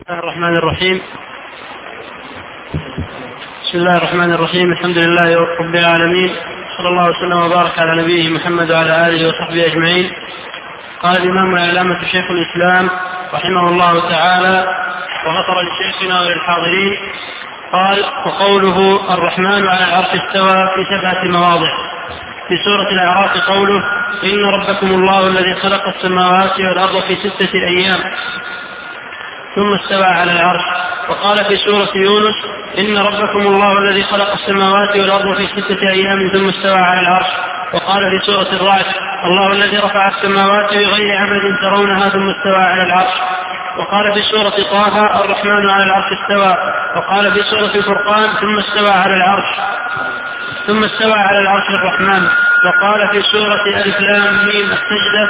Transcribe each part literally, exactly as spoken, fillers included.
بسم الله الرحمن الرحيم بسم الله الرحمن الرحيم الحمد لله رب العالمين، صلى الله وسلم وبارك على نبيه محمد وعلى آله وصحبه أجمعين. قال الإمام العلامة شيخ الإسلام رحمه الله تعالى وغفر لشيخنا وللحاضرين. قال: وقوله الرحمن على العرش استوى في سبعة مواضع. في سورة الأعراف قوله: إن ربكم الله الذي خلق السماوات والأرض في ستة أيام ثم استوى على العرش. وقال في سورة يونس: إن ربكم الله الذي خلق السماوات والأرض في ستة أيام ثم استوى على العرش. وقال في سورة الرعد: الله الذي رفع السماوات بغير عمد ترونها ثم استوى على العرش. وقال في سورة طه: الرحمن على العرش استوى. وقال في سورة الفرقان: ثم استوى على العرش ثم استوى على العرش الرحمن. وقال في سورة ألف لام ميم السجدة: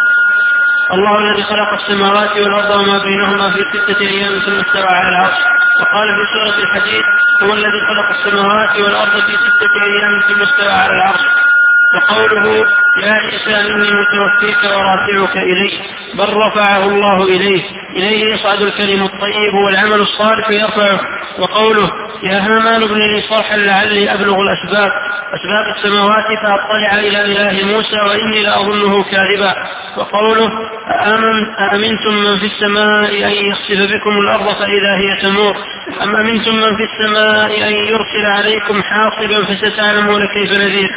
الله الذي خلق السماوات والأرض وما بينهما في ستة أيام ثم استوى على العرش. وقال في سورة الحديد: هو الذي خلق السماوات والأرض في ستة أيام ثم استوى على العرش. وقوله: يا عيسى إني متوفيك ورافعك إلي، بل رفعه الله إليه، إليه يصعد الكلم الطيب والعمل الصالح يرفعه. وقوله: يا هامان ابن لي صرحا لعلي أبلغ الأسباب أسباب السماوات فأطلع إلى إله موسى وإني لأظنه كاذبا. وقوله: أأمن أأمنتم من في السماء أن يخسف بكم الأرض فإذا هي تمور، أم أمنتم من في السماء أن يرسل عليكم حاصبا فستعلمون كيف نذير.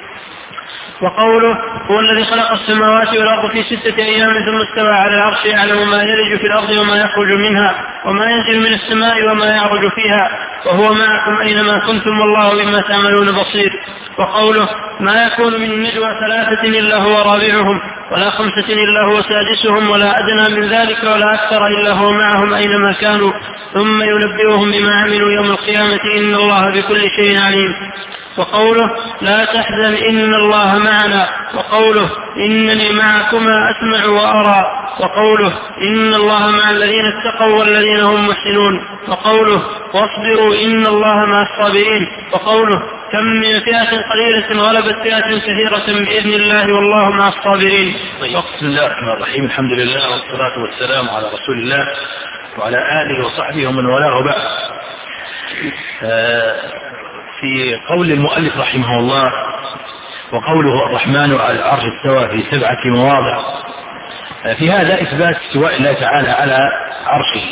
وقوله: هو الذي خلق السماوات والأرض في ستة أيام ثم استوى على العرش، يعلم ما يلج في الأرض وما يخرج منها وما ينزل من السماء وما يعرج فيها وهو معكم أينما كنتم والله بما تعملون بصير. وقوله: ما يكون من نجوى ثلاثة إلا هو رابعهم ولا خمسة إلا هو سادسهم ولا أدنى من ذلك ولا أكثر إلا هو معهم أينما كانوا ثم ينبئهم بما عملوا يوم القيامة إن الله بكل شيء عليم. وقوله: لا تحزن إن الله معنا. وقوله: إنني معكما أسمع وأرى. وقوله: إن الله مع الذين اتقوا والذين هم محسنون. وقوله: واصبروا إن الله مع الصابرين. وقوله: كم من فئة قليلة غلبت فئة كثيرة بإذن الله والله مع الصابرين. بسم الله الرحمن الرحيم، الحمد لله والصلاة والسلام على رسول الله وعلى آله وصحبه ومن والاه بعد. في قول المؤلف رحمه الله: وقوله الرحمن على العرش استوى في سبعة مواضع، في هذا إثبات استواء الله تعالى على عرشه.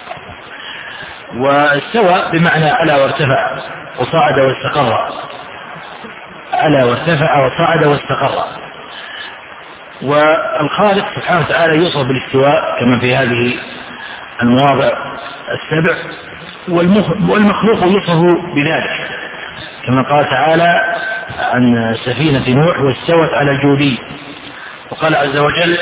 واستوى بمعنى على وارتفع وصعد واستقر، على وارتفع وصعد واستقر. والخالق سبحانه وتعالى يوصف بالاستواء كما في هذه المواضع السبع، والمخلوق يوصف بذلك كما قال تعالى عن سفينة نوح: واستوت على الجودي. وقال عز وجل: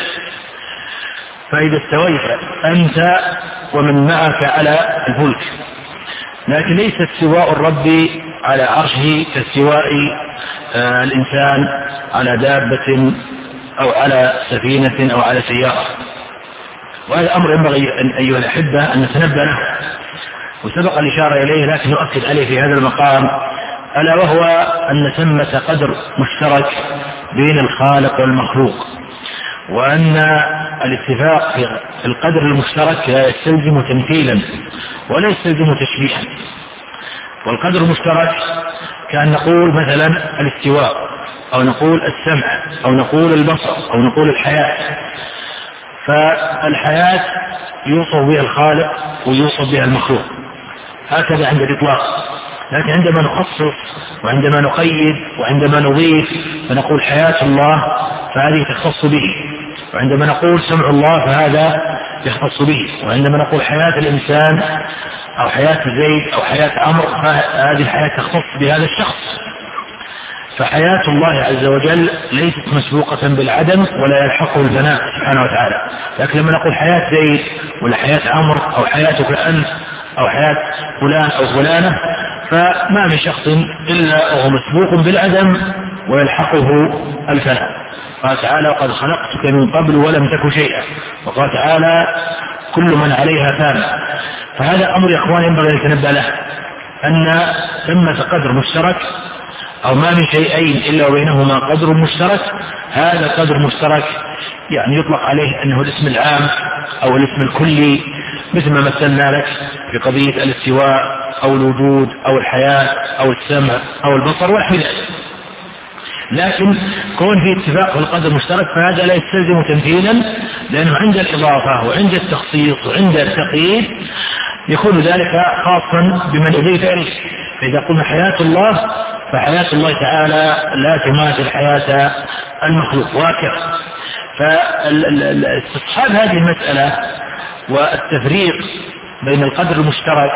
فإذا استويت أنت ومن معك على الفلك. لكن ليس استواء الرب على عرشه كاستواء آه الإنسان على دابة أو على سفينة أو على سيارة. وهذا أمر ينبغي أيها الأحبة أن نتنبه له، وسبق الإشارة إليه لكن نؤكد عليه في هذا المقام، ألا وهو أن ثمة قدر مشترك بين الخالق والمخلوق، وأن الاتفاق في القدر المشترك لا يستلزم تمثيلا ولا يستلزم تشبيها. والقدر المشترك كأن نقول مثلا الاستواء، أو نقول السمع، أو نقول البصر، أو نقول الحياة. فالحياة يوصف بها الخالق ويوصف بها المخلوق، هكذا عند الإطلاق. لكن عندما نخصص وعندما نقيد وعندما نضيف فنقول حياة الله فهذه تختص به، وعندما نقول سمع الله فهذا يختص به، وعندما نقول حياة الإنسان أو حياة زيد أو حياة عمرو فهذه الحياة تختص بهذا الشخص. فحياة الله عز وجل ليست مسبوقة بالعدم ولا يلحقه الفناء سبحانه وتعالى. لكن لما نقول حياة زيد ولا حياة عمرو أو حياتك أنت أو حياة فلان أو فلانة فما من شخص إلا وهو مسبوق بالعدم ويلحقه الفناء. قال تعالى: وقد خلقتك من قبل ولم تك شيئا. وقال تعالى: كل من عليها فان. فهذا أمر يا إخوان ينبغي أن يتنبه له، أن ثمة قدر مشترك أو ما من شيئين إلا وبينهما قدر مشترك. هذا قدر مشترك يعني يطلق عليه أنه الاسم العام أو الاسم الكلي مثل ما مثلنا لك في قضية الاستواء أو الوجود أو الحياة أو السمع أو البصر ونحو ذلك. لكن كون في اتفاق في القدر المشترك فهذا لا يستلزم تمثيلا، لأنه عند الإضافة وعند التخصيص وعند التقييد يكون ذلك خاصا بمن أضيف إليه. فإذا قلنا حياة الله فحياة الله تعالى لا تماثل حياة المخلوق وهكذا. فاستصحاب هذه المسألة والتفريق بين القدر المشترك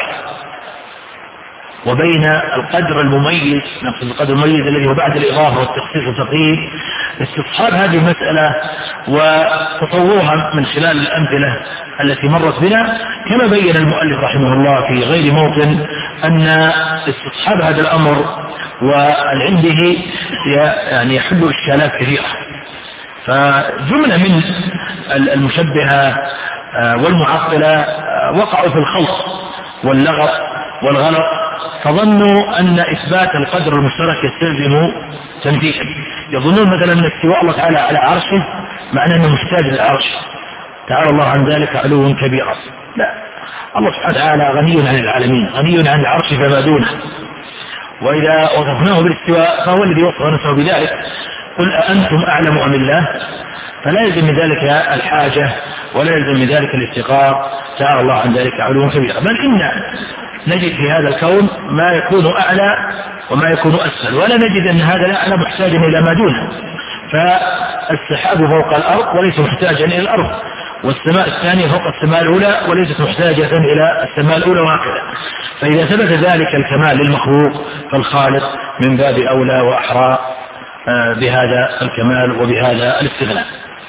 وبين القدر المميز، نقصد القدر المميز الذي هو بعد الإضافة والتخصيص والتقييد، استصحاب هذه المسألة وتصورها من خلال الأمثلة التي مرت بنا، كما بين المؤلف رحمه الله في غير موطن أن استصحاب هذا الأمر والعلم به يعني يحل إشكالات كثيرة. فجملة من المشبهة والمعطلة وقعوا في الخلط واللغط والغلط، فظنوا أن إثبات القدر المشترك يستلزم تمثيلا. يظنون مثلا أن استواء الله تعالى على عرشه معناه أنه محتاج للعرش، تعالى الله عن ذلك علوا كبيرا. لا، الله سبحانه وتعالى غني عن العالمين، غني عن العرش فما دونه. وإذا وصفناه بالاستواء فهو الذي وصف نفسه بذلك. قل أأنتم أعلم أم الله؟ فلا يلزم من ذلك الحاجة ولا يلزم من ذلك الافتقار، تعالى الله عن ذلك علوا كبيرا. بل إن نجد في هذا الكون ما يكون أعلى وما يكون أسفل، ولا نجد أن هذا الأعلى محتاجا إلى ما دونه. فالسحاب فوق الأرض وليس محتاجا إلى الأرض، والسماء الثانية فوق السماء الأولى وليست محتاجة إلى السماء الأولى، وهكذا. فإذا ثبت ذلك الكمال للمخلوق فالخالق من باب أولى وأحرى بهذا الكمال وبهذا الاستغناء.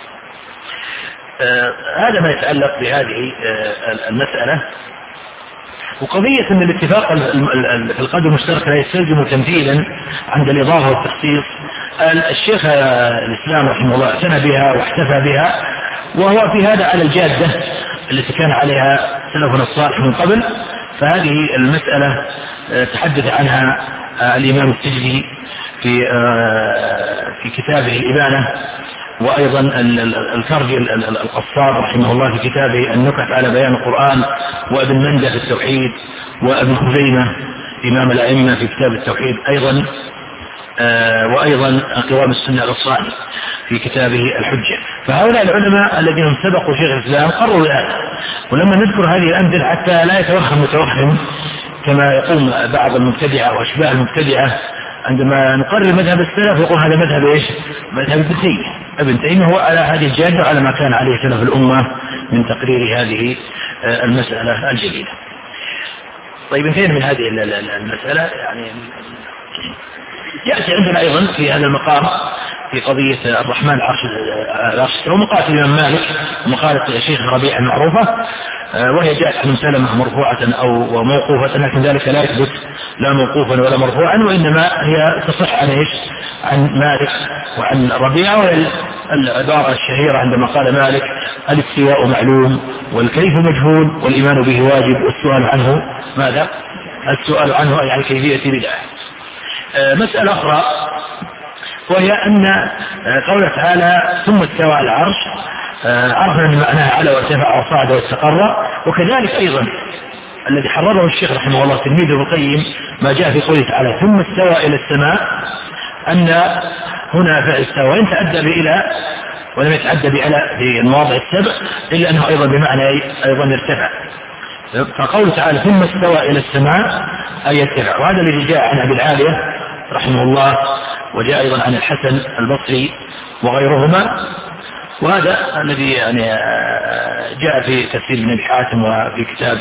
هذا ما يتعلق بهذه المسألة. وقضية أن الاتفاق في القدر المشترك لا يستلزم تمثيلا عند الإضافة والتخصيص، الشيخ الإسلام رحمه الله اعتنى بها واحتفى بها، وهو في هذا على الجادة التي كان عليها سلفنا الصالح من قبل. فهذه المسألة تحدث عنها الإمام السجدي في في كتابه الإبانة، وأيضا الكرجي القصار رحمه الله في كتابه النكت على بيان القرآن، وابن مندة في التوحيد، وابن خزيمة إمام الأئمة في كتاب التوحيد أيضا، وأيضا قوام السنة الصاني في كتابه الحجة. فهؤلاء العلماء الذين سبقوا شيخ الإسلام قرروا هذا. ولما نذكر هذه الأمثلة حتى لا يتوهم متوهم كما يقوم بعض المبتدعة وأشباه المبتدعة عندما نقرر مذهب السلف يقول هذا مذهب ايش؟ مذهب ابن تيمية. ابن تيمية هو على هذه الجادة على ما كان عليه سلف الأمة من تقرير هذه المسألة الجديدة. طيب انتهينا من هذه المسألة. يعني يأتي عندنا أيضا في هذا المقام في قضية الرحمن العرش العرش ومقالة الإمام مالك ومقالة الشيخ ربيع المعروفة، وهي جاءت عن سلمة مرفوعة أو موقوفة، لكن ذلك لا يثبت لا موقوفا ولا مرفوعا، وإنما هي تصح عن إيش؟ عن مالك وعن ربيعة. وهي العبارة الشهيرة عندما قال مالك الاستواء معلوم والكيف مجهول والإيمان به واجب والسؤال عنه ماذا؟ السؤال عنه أي عن كيفية بدعة. مسألة أخرى وهي أن قوله تعالى ثم استوى على العرش، عرفنا أن معناها على وارتفع وصعد واستقر. وكذلك أيضا الذي حرره الشيخ رحمه الله تلميذه ابن القيم ما جاء في قوله تعالى ثم استوى إلى السماء، أن هنا فعل استوى وإن تأدى بإلى ولم يتعدى بإلى في المواضع السبع إلا أنه أيضا بمعنى أيضا ارتفع. فقوله تعالى ثم استوى إلى السماء أي يرتفع. وهذا الذي جاء عن أبي العالية رحمه الله، وجاء أيضا عن الحسن البصري وغيرهما. وهذا الذي يعني جاء في تفسير ابن أبي حاتم وفي كتاب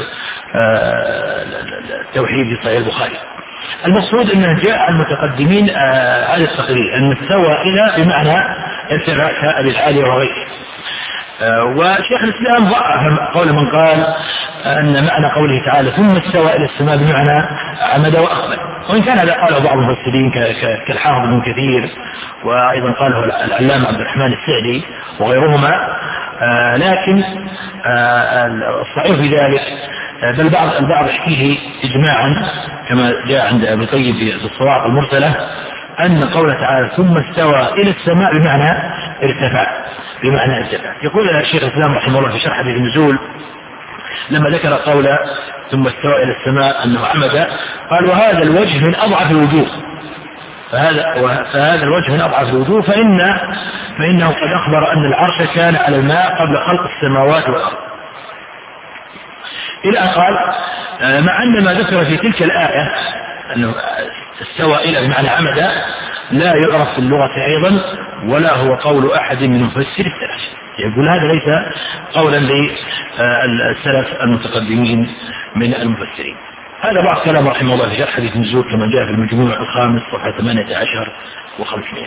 التوحيد في صحيح البخاري. المقصود أنه جاء عن المتقدمين هذا التقرير أن استوى إلى بمعنى ارتفع كأبي العالية وغيره. وشيخ الإسلام ضعف قول من قال أن معنى قوله تعالى ثم استوى إلى السماء بمعنى عمد وأقبل، وإن كان هذا قاله بعض المفسرين كالحافظ ابن كثير، وأيضا قاله العلامة عبد الرحمن السعدي وغيرهما. لكن الصحيح في ذلك بل بعض البعض يحكيه إجماعا كما جاء عند ابن القيم في الصواعق المرسلة أن قوله تعالى ثم استوى إلى السماء بمعنى ارتفع بمعنى ارتفع. يقول الشيخ الإسلام رحمه الله في شرح حديث النزول لما ذكر قول ثم استوى إلى السماء أنه عمد، قال وهذا الوجه من أضعف الوجوه، فهذا, فهذا الوجه من أضعف الوجوه، فإن فإنه قد أخبر أن العرش كان على الماء قبل خلق السماوات والأرض، إلى أن قال مع أن ما ذكر في تلك الآية أنه استوى إلى بمعنى عمد لا يعرف في اللغة أيضا، ولا هو قول أحد من مفسر السلف. يقول هذا ليس قولا للسلف المتقدمين من المفسرين. هذا بعض كلام رحمه الله في شرح حديث النزول كما جاء في المجموع الخامس صفحة ثمانية عشر وخمسمائة.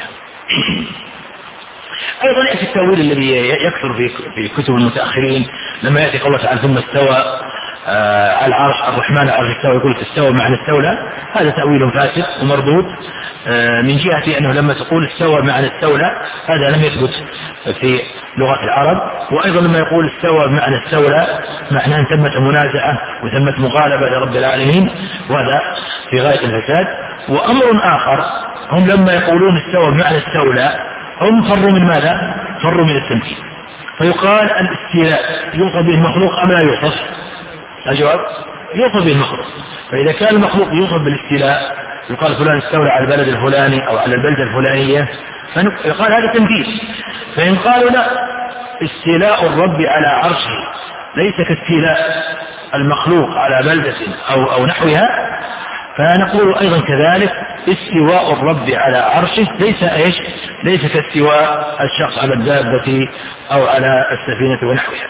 أيضا يأتي التأويل الذي يكثر في في كتب المتأخرين لما يأتي قوله تعالى ثم استوى آه على العرش الرحمن على العرش استوى، يقول استوى معنى استولى، هذا تأويل فاسد ومردود آه من جهة أنه لما تقول استوى معنى استولى هذا لم يثبت في لغة العرب، وأيضا لما يقول استوى معنى استولى معناه أن ثمة منازعة وثمة مغالبة لرب العالمين، وهذا في غاية الفساد. وأمر آخر هم لما يقولون استوى بمعنى استولى هم فروا من ماذا؟ فروا من التمثيل، فيقال الاستيلاء يوصف به المخلوق أم لا يوصف؟ الجواب يوصف به المخلوق، فإذا كان المخلوق يوصف بالاستيلاء يقال فلان استولى على البلد الفلاني أو على البلدة الفلانية، فيقال هذا تمثيل. فإن قالوا لا، استيلاء الرب على عرشه ليس كاستيلاء المخلوق على بلدة أو, أو نحوها، فنقول أيضا كذلك استواء الرب على عرشه ليس إيش؟ ليس كاستواء الشخص على الدابة أو على السفينة ونحوها.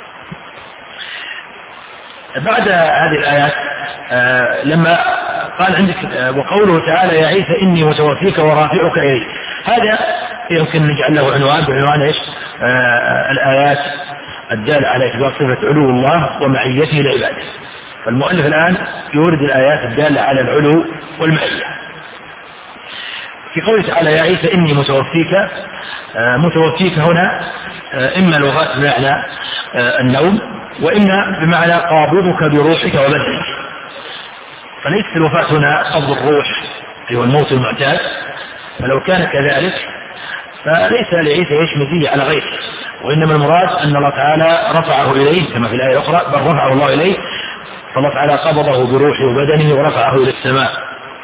بعد هذه الآيات آه لما قال عندك آه وقوله تعالى يا عيسى إني متوفيك ورافعك إلي، هذا يمكن نجعل له عنوان بعنوان إيش؟ آه الآيات الدالة على إثبات صفة علو الله ومعيته لعباده. فالمؤلف الآن يورد الآيات الدالة على العلو والمعية. في قوله تعالى يا عيسى إني متوفيك، آه متوفيك هنا آه إما لغات بمعنى آه النوم، وإما بمعنى قابضك بروحك وبدنك، فليس الوفاة هنا قبض الروح أيها الموت المعتاد، فلو كان كذلك فليس لعيسى ايش مزية على غيره، وإنما المراد أن الله تعالى رفعه إليه كما في الآية الأخرى، بل رفعه الله إليه، فالله تعالى قبضه بروحه وبدنه ورفعه إلى السماء.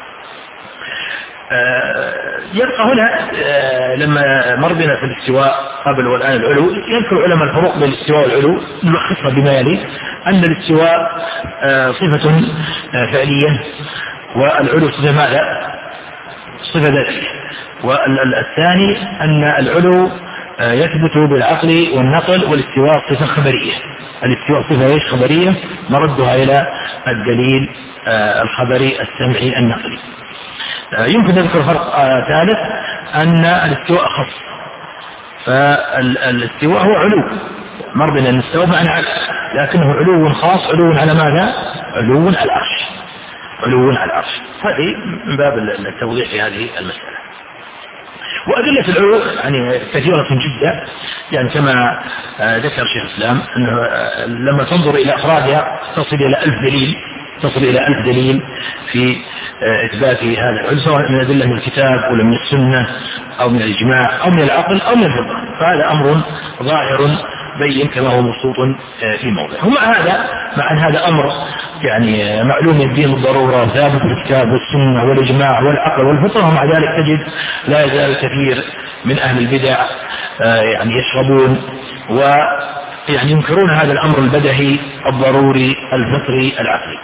يبقى هنا لما مر بنا في الاستواء قبل والآن العلو، يذكر علماء الفروق بين الاستواء والعلو، نلخصها بما يلي: أن الاستواء صفة فعلية، والعلو صفة ماذا؟ صفة ذاتية. والثاني أن العلو يثبت بالعقل والنقل، والاستواء صفة خبرية. الاستواء صفة ايش؟ خبرية، نردها إلى الدليل الخبري السمعي النقلي. يمكن نذكر فرق ثالث، أن الاستواء خاص، فالاستواء هو علو، مر بنا الاستواء معنى علو، لكنه علو خاص، علو على ماذا؟ علو على العرش، علو على العرش. هذه من باب التوضيح في هذه المسألة. وأدلة العلو يعني كثيرة جدا، يعني كما ذكر شيخ الإسلام أنه لما تنظر إلى أفرادها تصل إلى ألف دليل، تصل إلى ألف دليل في إثبات هذا العلو، سواء من أدلة من الكتاب أو من السنة أو من الإجماع أو من العقل أو من الفطرة، فهذا أمر ظاهر بين كما هو مبسوط في موضع. ومع هذا مع أن هذا أمر يعني معلوم الدين بالضرورة ثابت في الكتاب والسنة والإجماع والعقل والفطرة، ومع ذلك تجد لا يزال كثير من أهل البدع يعني يشربون ويعني ينكرون هذا الأمر البدهي الضروري الفطري العقلي.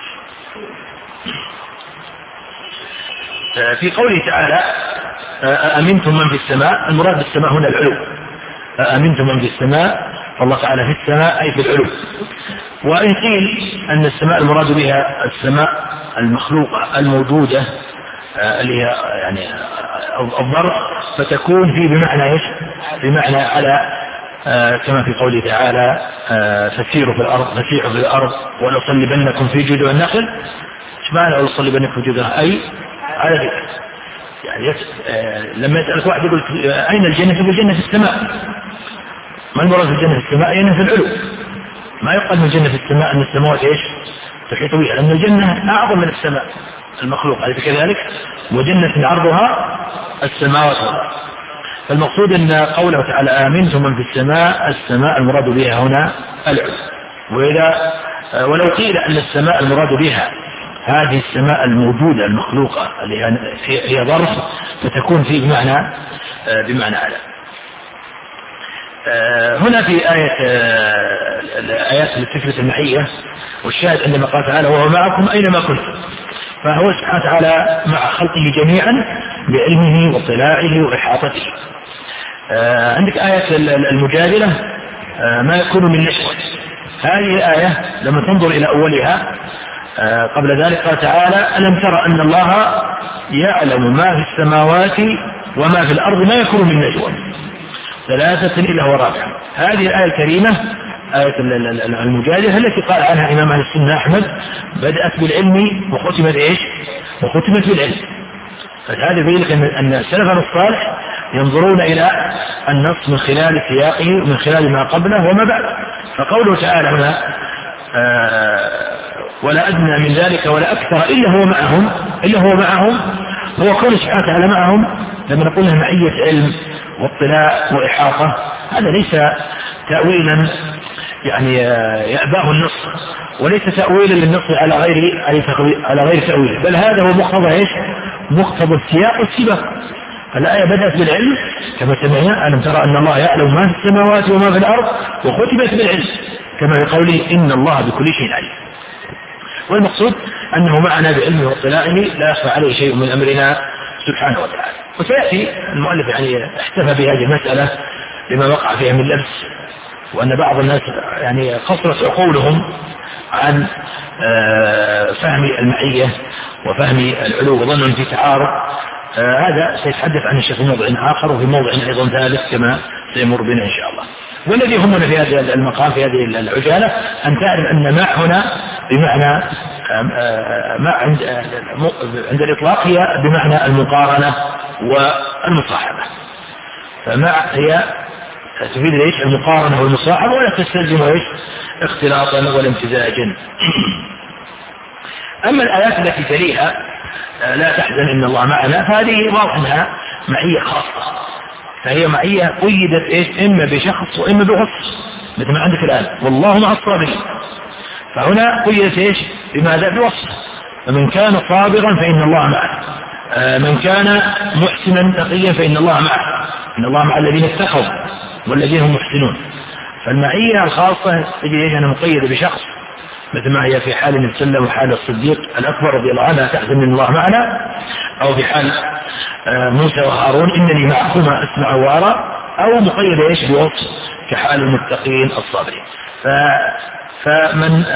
في قوله تعالى أأمنتم من في السماء، المراد بالسماء هنا العلو، أأمنتم من في السماء، فالله تعالى في السماء أي في العلو. وإن قيل أن السماء المراد بها السماء المخلوقة الموجودة اللي هي يعني الضرب، فتكون فيه بمعنى ايش؟ بمعنى على كما في قوله تعالى فسيروا في الأرض، فسيحوا في الأرض ولأصلبنكم في جذوع النخل. ايش معنى ولأصلبنكم في جذوع؟ أي على ذلك. يعني يس... آه... لما يسألك واحد يقول أين الجنة؟ يقول الجنة في السماء. ما المراد في الجنة في السماء؟ يعني في العلو. ما يقال من الجنة في السماء أن السماوات إيش؟ تحيط بها، لأن الجنة أعظم من السماء المخلوق، أليس كذلك؟ وجنة عرضها السماوات والأرض. فالمقصود أن قوله تعالى آمنتم من في السماء، السماء المراد بها هنا العلو. وإذا ولو قيل أن السماء المراد بها هذه السماء الموجودة المخلوقة اللي هي ظرف فتكون فيه بمعنى بمعنى على. هنا في آية الآيات التي تثبت المعية، والشاهد عندما قال تعالى وهو معكم أينما كنتم، فهو سبحانه وتعالى مع خلقه جميعا بعلمه واطلاعه وإحاطته. عندك آية المجادلة ما يكون من نشوة، هذه الآية لما تنظر إلى أولها قبل ذلك قال تعالى ألم تر أن الله يعلم ما في السماوات وما في الأرض ما يكون من نجوى ثلاثة إلا هو رابع. هذه الآية الكريمة آية المجادلة التي قال عنها إمام أهل السنة أحمد بدأت بالعلم وختمت إيش وختمت بالعلم. فهذا يبين لك أن سلفنا الصالح ينظرون إلى النص من خلال سياقه ومن خلال ما قبله وما بعد. فقوله تعالى هنا ولا أدنى من ذلك ولا أكثر إلا هو معهم إلا هو معهم هو كون سبحانه وتعالى معهم. لما نقول له معية علم واطلاع وإحاطة هذا ليس تأويلا يعني يأباه النص، وليس تأويلا للنص على غير على غير تأويل، بل هذا هو مقتضى ايش؟ مقتضى السياق والسباق. الآية بدأت بالعلم كما سمعنا ألم ترى أن الله يعلم ما في السماوات وما في الأرض، وختمت بالعلم كما في قوله إن الله بكل شيء عليم. والمقصود أنه معنا بعلمه واطلاعه لا يخفى عليه شيء من أمرنا سبحانه وتعالى. وسيأتي المؤلف يعني احتفى بهذه المسألة لما وقع فيها من لبس، وأن بعض الناس يعني قصرت عقولهم عن فهم المعية وفهم العلو وظنهم في تعارض. هذا سيتحدث عن الشيخ في موضع آخر وفي موضع أيضا ثالث كما سيمر بنا إن شاء الله. والذي يهمنا في هذا المقام في هذه العجالة أن تعرف أن مع هنا بمعنى مع عند عند الإطلاق هي بمعنى المقارنة والمصاحبة. فمع هي تفيد ايش؟ المقارنة والمصاحبة، ولا تستلزم ايش؟ اختلاطا ولا امتزاجا. أما الآيات التي تليها لا تحزن إن الله معنا، فهذه واضح أنها معية خاصة، فهي معية قيدت ايش؟ إما بشخص وإما بوصف، مثل ما عندك الآن والله مع الصابرين، فهنا قيدت ايش؟ بماذا؟ بوصف. فمن كان صابرا فإن الله معه، من كان محسنا تقيا فإن الله معه، إن الله مع الذين اتقوا والذين هم محسنون. فالمعية الخاصة تجد ايش؟ أنها مقيدة بشخص، مثل ما هي في حال النبي صلى الله عليه وسلم وحال الصديق الأكبر رضي الله عنه تحزن من الله معنا، أو في حال موسى وهارون إنني معكما أسمع وأرى، أو مقيدة ايش؟ بوصف كحال المتقين الصابرين. ف فمن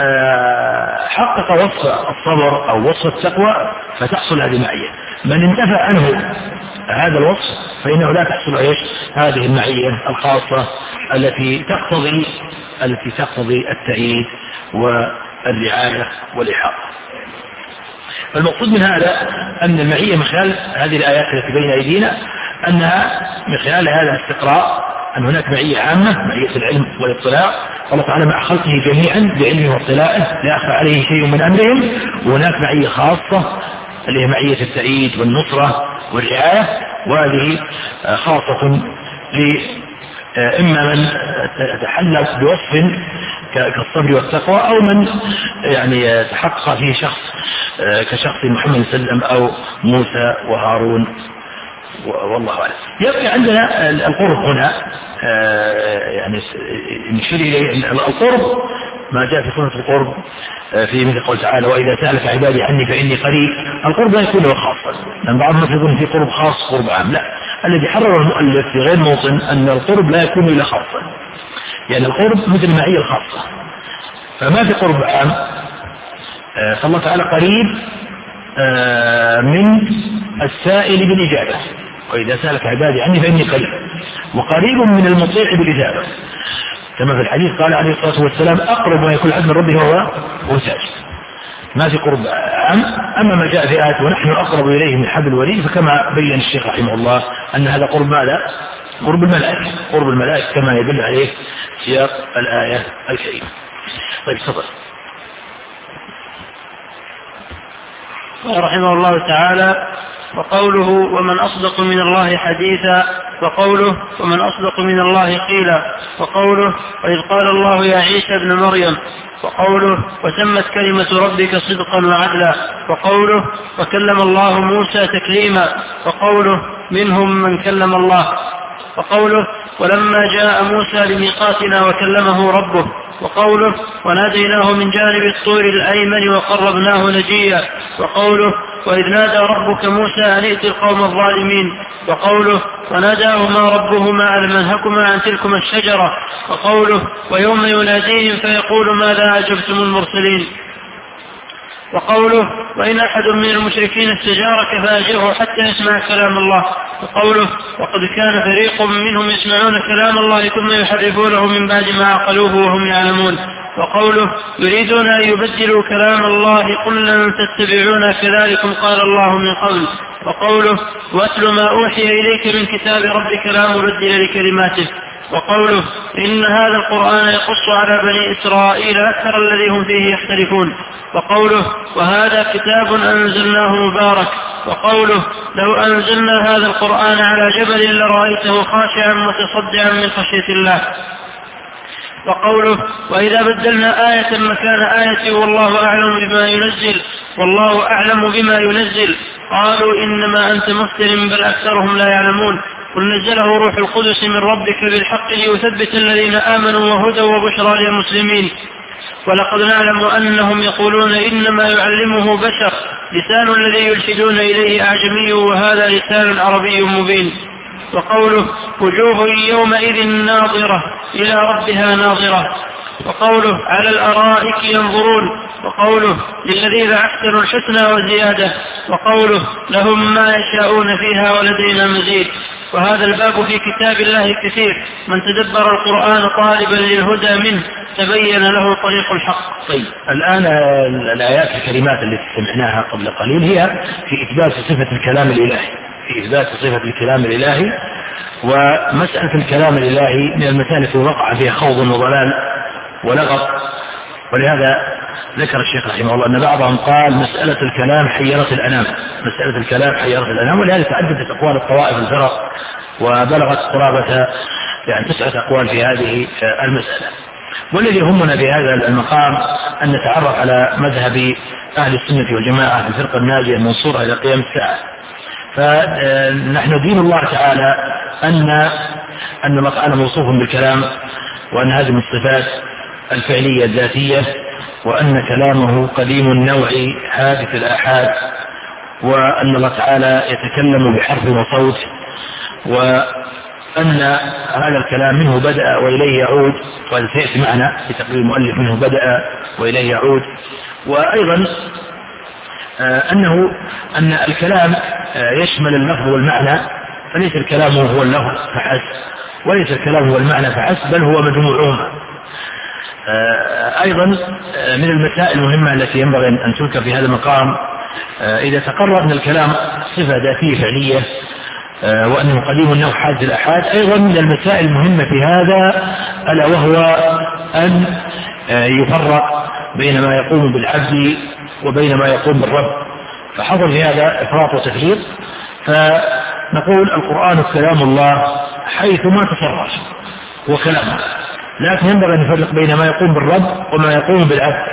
حقق وصف الصبر أو وصف التقوى فتحصل هذه المعية. من انتفى عنه هذا الوصف فإنه لا تحصل ايش؟ هذه المعية الخاصة التي تقتضي التي تقتضي التأييد والرعاية والإحاطة. فالمقصود من هذا أن المعية من خلال هذه الآيات التي بين أيدينا أنها من خلال هذا الاستقراء أن هناك معية عامة، معية العلم والاطلاع، الله تعالى مع خلقه جميعا بعلمه واطلاعه لا يخفى عليه شيء من أمرهم. وهناك معية خاصة اللي هي معية التأييد والنصرة والرعاية، وهذه خاصة إما من تحلى بوصف كالصبر والتقوى، أو من يعني تحقق فيه شخص كشخص محمد صلى الله عليه وسلم أو موسى وهارون، والله أعلم. يبقى عندنا القرب هنا، يعني نشير إليه القرب ما جاء في سورة القرب في مثل قول تعالى وإذا سألك عبادي عني فإني قريب. القرب لا يكون له خاصا، لأن بعض الناس يظن في قرب خاص قرب عام، لا، الذي حرر المؤلف في غير موطن أن القرب لا يكون إلا خاصا، يعني القرب مثل المعية الخاصة، فما في قرب عام. فالله تعالى قريب من السائل بالإجابة، وإذا سألك عبادي عني فإني قريب، وقريب من المطيع بالإجابة، كما في الحديث قال عليه الصلاة والسلام أقرب ما يكون العبد من ربه وهو ساجد. ما في قرب عام. أما ما جاء في آيات ونحن أقرب إليه من حبل الوريد، فكما بين الشيخ رحمه الله أن هذا قرب ماذا؟ قرب الملائكة، قرب الملائكة كما يدل عليه سياق الآية الكريمة. طيب تفضل. رحمه الله تعالى: وقوله ومن أصدق من الله حديثا وقوله ومن أصدق من الله قيلا، وقوله وإذ قال الله يا عيسى ابن مريم، وقوله وتمت كلمة ربك صدقا وعدلا، وقوله وكلم الله موسى تكليما، وقوله منهم من كلم الله، وقوله ولما جاء موسى لميقاتنا وكلمه ربه، وقوله وناديناه من جانب الطور الأيمن وقربناه نجيا، وقوله وإذ نادى ربك موسى أن ائت القوم الظالمين، وقوله وناداهما ربهما ألم أنهكما عن تلكما الشجرة، وقوله ويوم يناديهم فيقول ماذا أجبتم المرسلين، وقوله وإن أحد من المشركين استجارك فأجره حتى يسمع كلام الله، وقوله وقد كان فريق منهم يسمعون كلام الله ثم يحرفونه من بعد ما عقلوه وهم يعلمون، وقوله يريدون أن يبدلوا كلام الله قل لن تتبعونا كذلكم قال الله من قبل، وقوله واتل ما أوحي إليك من كتاب ربك لا مبدل لكلماته، وقوله إن هذا القرآن يقص على بني إسرائيل أكثر الذي هم فيه يختلفون، وقوله وهذا كتاب أنزلناه مبارك، وقوله لو أنزلنا هذا القرآن على جبل لرأيته خاشعا متصدعا من خشية الله، وقوله وإذا بدلنا آية مكان آية والله أعلم بما ينزل والله أعلم بما ينزل قالوا إنما أنت مفتر بل أكثرهم لا يعلمون، قل نزله روح القدس من ربك بالحق ليثبت الذين آمنوا وهدى وبشرى للمسلمين، ولقد نعلم أنهم يقولون إنما يعلمه بشر لسان الذي يلحدون إليه أعجمي وهذا لسان عربي مبين، وقوله وجوه يومئذ ناظرة إلى ربها ناظرة، وقوله على الأرائك ينظرون، وقوله للذين أحسنوا الحسنى وزيادة، وقوله لهم ما يشاءون فيها ولدينا مزيد. وهذا الباب في كتاب الله كثير، من تدبر القرآن طالبا للهدى منه تبين له طريق الحق. طيب الآن الآيات الكلمات التي سمعناها قبل قليل هي في إثبات صفة الكلام الإلهي، في إثبات صفة الكلام الإلهي، ومسألة الكلام الإلهي من المسائل التي وقع فيها خوض وضلال ولغط، ولهذا ذكر الشيخ رحمه الله أن بعضهم قال مسألة الكلام حيرت الأنام، مسألة الكلام حيرت الأنام، ولهذا تعددت أقوال الطوائف الفرق وبلغت قرابة يعني تسعة أقوال في هذه المسألة. والذي يهمنا بهذا المقام أن نتعرف على مذهب أهل السنة والجماعة في الفرقة الناجية المنصورة إلى قيام الساعة. فنحن دين الله تعالى أن أن الله تعالى موصوف بالكلام، وأن هذه من الصفات الفعلية الذاتية، وأن كلامه قديم النوع حادث الآحاد، وأن الله تعالى يتكلم بحرف وصوت، وأن هذا الكلام منه بدأ وإليه يعود، وهذا سيأتي معنا في تقرير المؤلف منه بدأ وإليه يعود. وأيضا أنه أن الكلام يشمل اللفظ والمعنى، فليس الكلام هو اللفظ فحسب، وليس الكلام هو المعنى فحسب، بل هو مجموعهما. أيضا من المسائل المهمة التي ينبغي أن تذكر في هذا المقام، إذا تقرر أن الكلام صفة ذاتية فعلية وأنه قديم النوع حادث الآحاد، أيضا من المسائل المهمة في هذا ألا وهو أن يفرق بين ما يقوم بالعبد وبين ما يقوم بالرب، فحصل في هذا إفراط وتفريط. فنقول القرآن كلام الله حيث ما تصرف هو كلامه، لكن ينبغي أن نفرق بين ما يقوم بالرب وما يقوم بالعبد.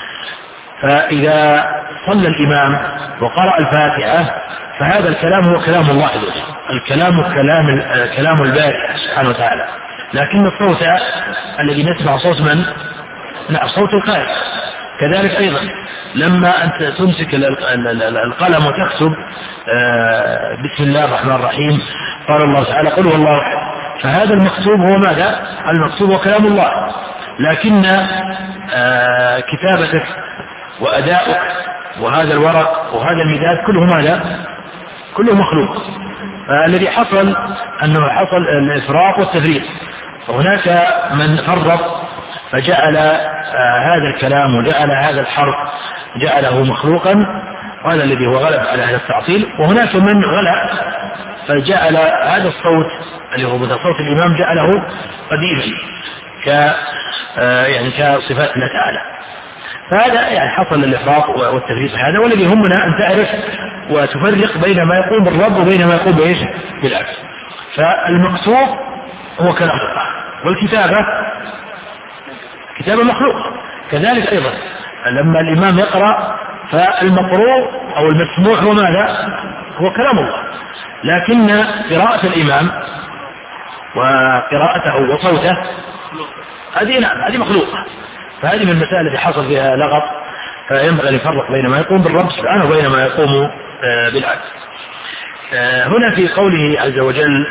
فإذا صلى الإمام وقرأ الفاتحة فهذا الكلام هو كلام الله عز وجل، الكلام كلام كلام الباري سبحانه وتعالى، لكن الصوت الذي نسمع صوت من؟ نعم صوت القارئ. كذلك أيضا لما أنت تمسك القلم وتكتب بسم الله الرحمن الرحيم قال الله تعالى قل هو الله أحد، فهذا المكتوب هو ماذا؟ المكتوب هو كلام الله، لكن كتابتك وأداؤك وهذا الورق وهذا المداد كله ماذا؟ كله مخلوق. الذي حصل أنه حصل الإفراط والتفريط، وهناك من فرط فجعل هذا الكلام وجعل هذا الحرف جعله مخلوقا، وهذا الذي هو غلب على هذا التعطيل. وهناك من غلب فجعل هذا الصوت اللي هو صوت الإمام جعله قديما ك يعني كصفات الله تعالى. فهذا يعني حصل الإفراط والتفريط هذا، والذي يهمنا أن تعرف وتفرق بين ما يقوم بالرب وبين ما يقوم بإيش؟ بالعبد. فالمكتوب هو كلام الله، والكتابة كتابة مخلوقة. كذلك أيضا لما الإمام يقرأ فالمقروء أو المسموع هو ماذا؟ هو كلام الله، لكن قراءة الإمام وقراءته وصوته هذه نعم هذه مخلوقة. فهذه من المسائل التي حصل فيها لغط، فينبغي أن يفرق بين ما يقوم بالرب سبحانه وبين ما يقوم بالعبد. هنا في قوله عز وجل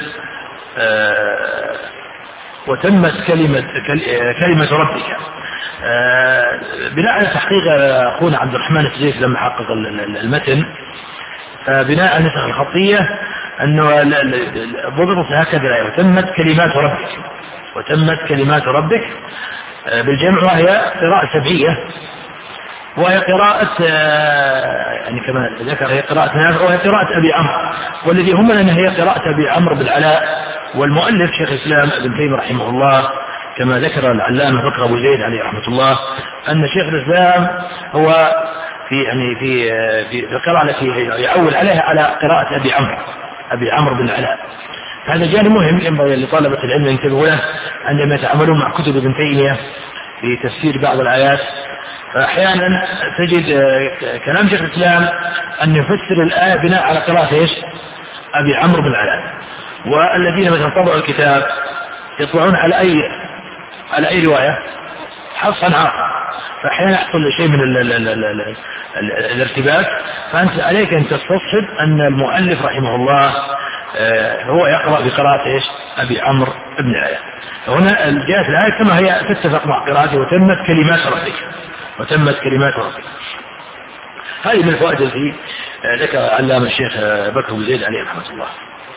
وتمت كلمة كلمة ربك، بناء على تحقيق أخونا عبد الرحمن السجيف لما حقق المتن، بناء على النسخ الخطية أنه ضبطت هكذا وتمت كلمات ربك، وتمت كلمات ربك بالجمع، وهي قراءة سبعية، وهي قراءة يعني كما ذكر هي قراءة نافع وهي قراءة أبي عمرو، والذي هم أن هي قراءة أبي عمرو بالعلاء. والمؤلف شيخ الإسلام ابن تيمية رحمه الله كما ذكر العلامة بكر أبو زيد عليه رحمة الله أن شيخ الإسلام هو في يعني في في القراءة التي يعول عليها على قراءة أبي عمرو أبي عمرو بن العلاء. هذا جانب مهم ينبغي لطلبة العلم ينتبهوا له عندما يتعاملون مع كتب ابن تيمية في تفسير بعض الآيات. فأحيانا تجد كلام شيخ الإسلام أن يفسر الآية بناء على قراءة إيش؟ أبي عمرو بن العلاء. والذين مثلا طبعوا الكتاب يطبعون على أي على أي رواية حفصا عاصا، فأحيانا يحصل شيء من ال ال ال ال ال ال الارتباك. فأنت عليك أن تستصحب أن المؤلف رحمه الله هو يقرأ بقراءة إيش؟ أبي عمرو بن العلاء. هنا جاءت الآية كما هي تتفق مع قراءته وتمت كلمات ربك، وتمت كلمات ربك. هذه من الفوائد التي ذكر علامة الشيخ بكر أبو زيد عليه رحمة الله.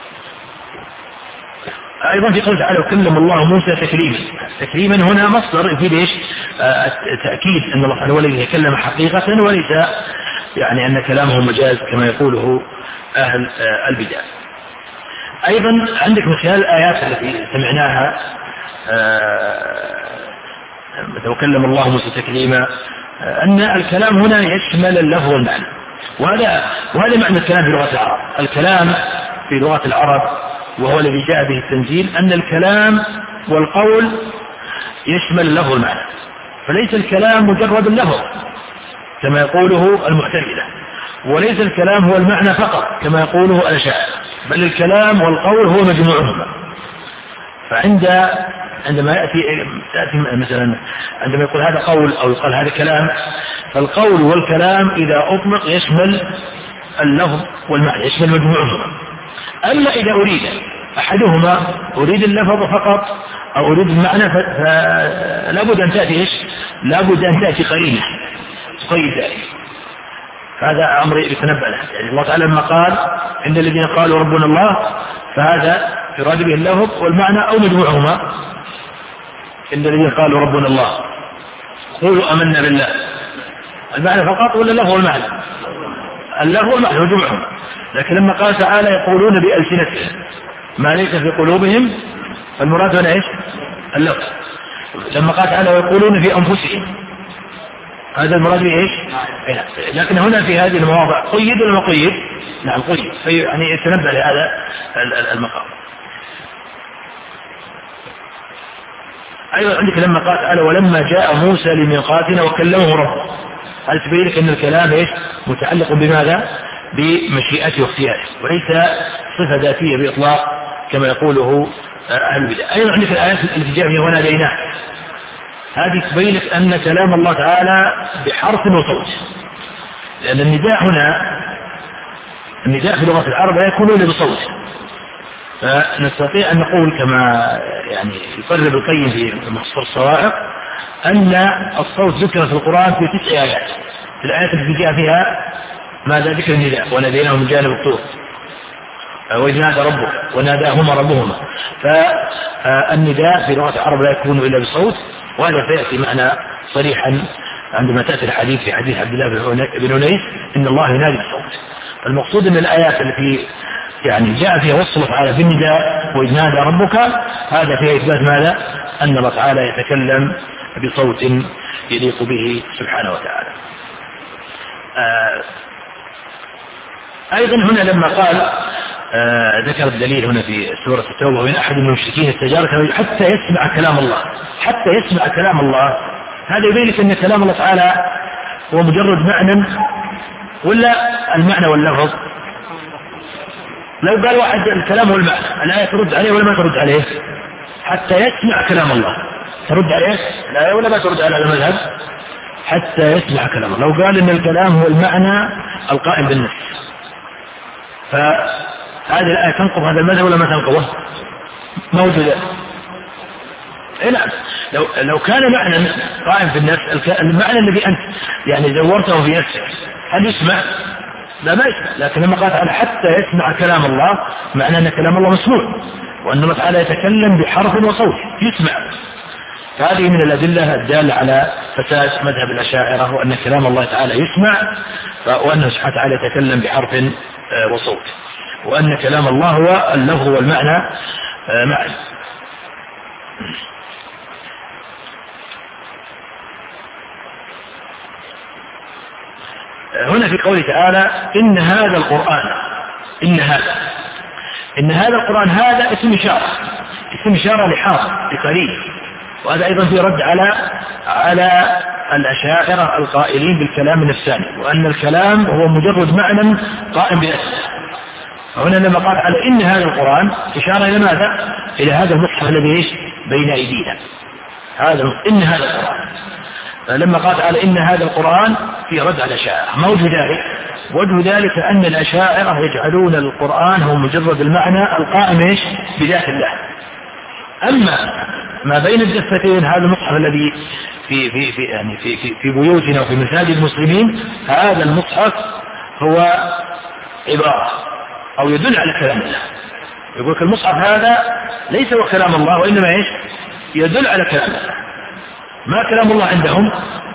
أيضا في قوله تعالى وكلم الله موسى تكليما، تكليما هنا مصدر يفيد إيش؟ تأكيد أن الله سبحانه الذي يتكلم حقيقة وليس يعني أن كلامه مجاز كما يقوله أهل البدع. أيضا عندك من خلال الآيات التي سمعناها وكلم الله موسى تكليما أن الكلام هنا يشمل اللفظ والمعنى، وهذا وهذا معنى الكلام في لغة العرب. الكلام في لغة العرب وهو الذي جاء به التنزيل أن الكلام والقول يشمل اللفظ والمعنى، فليس الكلام مجرد اللفظ كما يقوله المعتزلة، وليس الكلام هو المعنى فقط كما يقوله الأشاعرة، بل الكلام والقول هو مجموعهما. فعند عندما يأتي تأتي مثلا عندما يقول هذا قول أو يقال هذا كلام، فالقول والكلام إذا أطلق يشمل اللفظ والمعنى، يشمل مجموعهما. أما إذا أريد أحدهما أريد اللفظ فقط أو أريد المعنى فلا بد أن تأتي إيش؟ لا بد أن تأتي قرينة تقيد ذلك. هذا أمر يتنبأ له. يعني الله تعالى لما قال إن الذين قالوا ربنا الله فهذا يراد به اللفظ والمعنى أو مجموعهما. إن الذين قالوا ربنا الله قولوا آمنا بالله، المعنى فقط ولا اللفظ والمعنى؟ اللفظ والمعنى مجموعهما. لكن لما قال تعالى يقولون بألسنتهم ما ليس في قلوبهم فالمراد هنا ايش؟ اللفظ. لما قال تعالى يقولون في أنفسهم هذا المراد به ايش؟ لكن هنا في هذه المواضع قيد ولا ما قيد؟ نعم قيد، يعني يتنبه لهذا المقام. أيضا عندك لما قال تعالى ولما جاء موسى لميقاتنا وكلمه ربه، هل تبين لك أن الكلام ايش؟ متعلق بماذا؟ بمشيئته واختياره، وليس صفة ذاتية بإطلاق كما يقوله أهل البدع. أيضا عندك الآيات التي جاء فيها وناديناه، هذه تبين لك أن كلام الله تعالى بحرف وصوت، لأن النداء هنا النداء في لغة العرب لا يكون إلا بصوت. فنستطيع أن نقول كما يعني يقرب القيم في مختصر الصواعق أن الصوت ذكر في القرآن في تسع آيات. في الآيات التي جاء فيها ماذا؟ ذكر النداء وناديناه من جانب الطور وإذ نادى ربك وناداهما ربهما. فالنداء في لغة العرب لا يكون إلا بصوت، وهذا سيأتي معنا صريحا عندما تأتي الحديث في حديث عبد الله بن أنيس إن الله ينادي بصوت. فالمقصود أن الآيات التي يعني جاء فيها وصف الله تعالى بالنداء وإذ نادى ربك هذا فيها إثبات ماذا؟ أن الله تعالى يتكلم بصوت يليق به سبحانه وتعالى. آه أيضا هنا لما قال آه ذكر الدليل هنا في سورة التوبة: وإن أحد من المشركين استجارك حتى يسمع كلام الله، حتى يسمع كلام الله. هذا يبين لك أن كلام الله تعالى هو مجرد معنى ولا المعنى واللفظ؟ لو قال واحد الكلام هو المعنى، الآية ترد عليه ولا ما ترد عليه؟ حتى يسمع كلام الله ترد عليه الآية ولا ما ترد على هذا المذهب؟ حتى يسمع كلام الله. لو قال إن الكلام هو المعنى القائم بالنفس، فهذه الآية تنقض هذا المذهب ولا ما تنقضه؟ موجودة. نعم، لو لو كان معنى قائم في النفس، المعنى الذي أنت يعني زورته في نفسك، هل يسمع؟ لا، ما يسمع. لكن لما قال تعالى حتى يسمع كلام الله، معنى أن كلام الله مسموع، وأن الله تعالى يتكلم بحرف وصوت يسمع. فهذه من الأدلة الدالة على فساد مذهب الأشاعرة، وأن كلام الله تعالى يسمع، وأنه سبحانه وتعالى يتكلم بحرف وصوت، وأن كلام الله هو اللفظ والمعنى معا. هنا في قوله تعالى إن هذا القرآن، إن هذا إن هذا القرآن، هذا اسم إشارة، اسم إشارة لحاضر لقريب، وهذا أيضا في رد على على الأشاعرة القائلين بالكلام النفساني، وأن الكلام هو مجرد معنى قائم بنفسه. هنا لما قال على إن هذا القرآن إشارة إلى ماذا؟ إلى هذا المصحف الذي بين أيدينا، هذا إن هذا القرآن. لما قال على إن هذا القرآن في رد على الأشاعرة. ما وجه ذلك؟ وجه ذلك أن الأشاعرة يجعلون القرآن هو مجرد المعنى القائم إيش بذات الله. أما ما بين الدفتين، هذا المصحف الذي في في في يعني في في, في بيوتنا وفي مساجد المسلمين، هذا المصحف هو عبارة أو يدل على كلام الله. يقول لك المصحف هذا ليس هو كلام الله، وإنما إيش يدل على كلام الله. ما كلام الله عندهم؟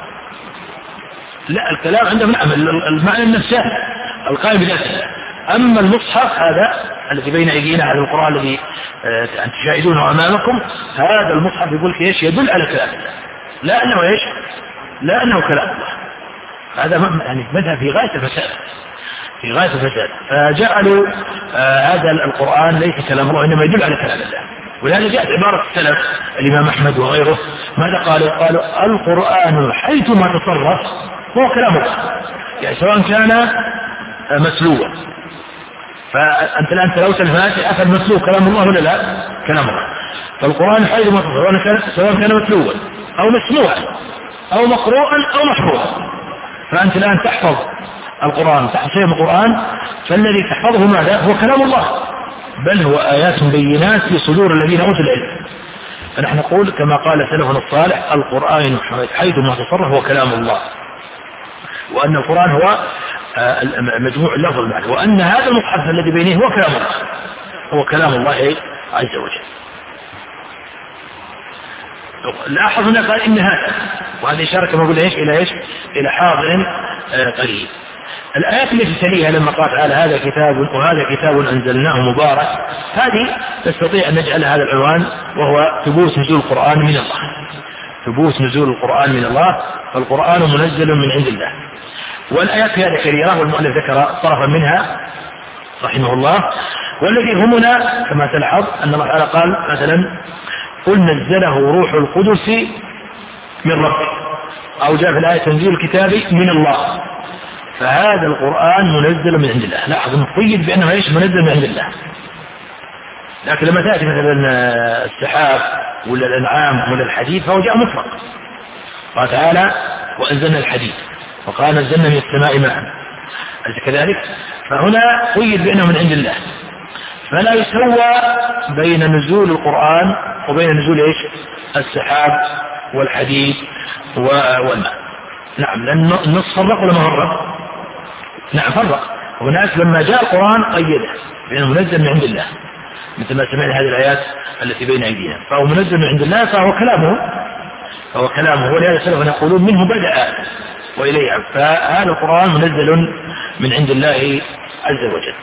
لا، الكلام عندهم نعم المعنى النفساني القائم بذاته. أما المصحف هذا الذي بين أيدينا، هذا القرآن الذي تشاهدونه أمامكم، هذا المصحف يقول لك إيش يدل على كلام الله، لا أنه إيش لا أنه كلام الله. هذا يعني مذهب في غاية الفساد، في غاية الفساد. فجعلوا آه هذا القرآن ليس كلام الله، إنما يدل على كلام الله. ولهذا جاءت عبارة السلف الإمام أحمد وغيره، ماذا قالوا؟ قالوا القرآن حيثما تصرف هو كلام الله، يعني سواء كان مسلوبا. فأنت الآن تلوت الفاتحة فالمسلوب كلام الله ولا لا؟ كلام الله. فالقرآن حيثما تصرف سواء كان مسلوبا أو مسموعا أو مقروءا أو محفوظا. فأنت الآن تحفظ القرآن، تحفظ شيء من القرآن، فالذي تحفظه ماذا؟ هو كلام الله، بل هو آيات بينات في صدور الذين أوتوا العلم. فنحن نقول كما قال سلفنا الصالح: القرآن حيثما تصرف هو كلام الله، وأن القرآن هو مجموع اللفظ المعنى، وأن هذا المصحف الذي بينه هو كلام الله، هو كلام الله عز وجل. لاحظ هنا قال إن هذا، وهذه إشارة كما قلنا إيش إلى إيش إلى حاضر قريب. الآيات التي تليها لما قال تعالى هذا كتاب وهذا كتاب أنزلناه مبارك، هذه تستطيع أن نجعل هذا العنوان، وهو ثبوت نزول القرآن من الله، ثبوت نزول القرآن من الله، فالقرآن منزل من عند الله. والآيات في هذه كثيرة، والمؤلف ذكر طرفا منها رحمه الله. والذي همنا كما تلحظ أن الله تعالى قال مثلا: قل نزله روح القدس من ربك، أو جاء في الآية تنزيل الكتاب من الله. فهذا القرآن منزل من عند الله. لاحظ نقيد بأنه ايش منزل من عند الله. لكن لما تأتي مثلا السحاب ولا الأنعام ولا الحديد فهو جاء مطلق. قال تعالى: وأنزلنا الحديد، وقال نزلنا من السماء ماء، أليس كذلك؟ فهنا قيد بأنه من عند الله، فلا يسوى بين نزول القرآن وبين نزول ايش السحاب والحديد والماء. نعم، لأن النص فرق ولا ما فرق؟ نعم فرق. وهناك لما جاء القرآن قيده بأنه منزل من عند الله، مثل ما سمعنا هذه الآيات التي بين أيدينا، فهو منزل من عند الله، فهو كلامه فهو كلامه ولهذا سلفنا يقولون منه بدأ وإليه عود. فهذا القرآن منزل من عند الله عز وجل.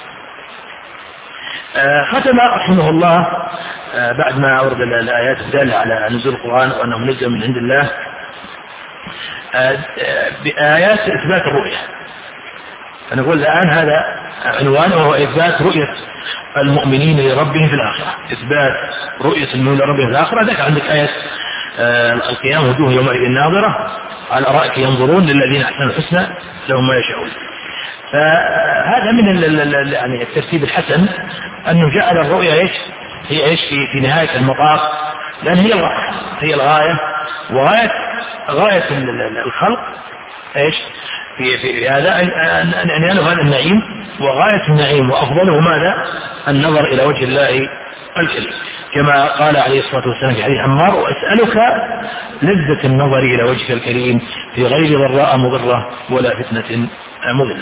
آه ختم رحمه الله آه بعد ما أورد الآيات الدالة على نزول القرآن وأنه منزل من عند الله آه بآيات إثبات الرؤية. فنقول الآن هذا عنوان، وهو إثبات رؤية المؤمنين لربهم في الآخرة، إثبات رؤية المؤمنين لربهم في الآخرة. ذكر عندك آية آه القيامة وجوه يومئذ ناظرة على الأرائك ينظرون للذين أحسنوا الحسنى لهم ما يشاءون. فهذا من يعني الترتيب الحسن أنه جعل الرؤيا إيش هي إيش في, في نهاية المطاف، لأن هي الغاية هي الغاية وغاية غاية الخلق إيش في, في هذا أن ينالوا هذا النعيم، وغاية النعيم وأفضله ماذا؟ النظر إلى وجه الله الكريم، كما قال عليه الصلاة والسلام في حديث عمار: وأسألك لذة النظر إلى وجهك الكريم في غير ضراء مضرة ولا فتنة مضلة.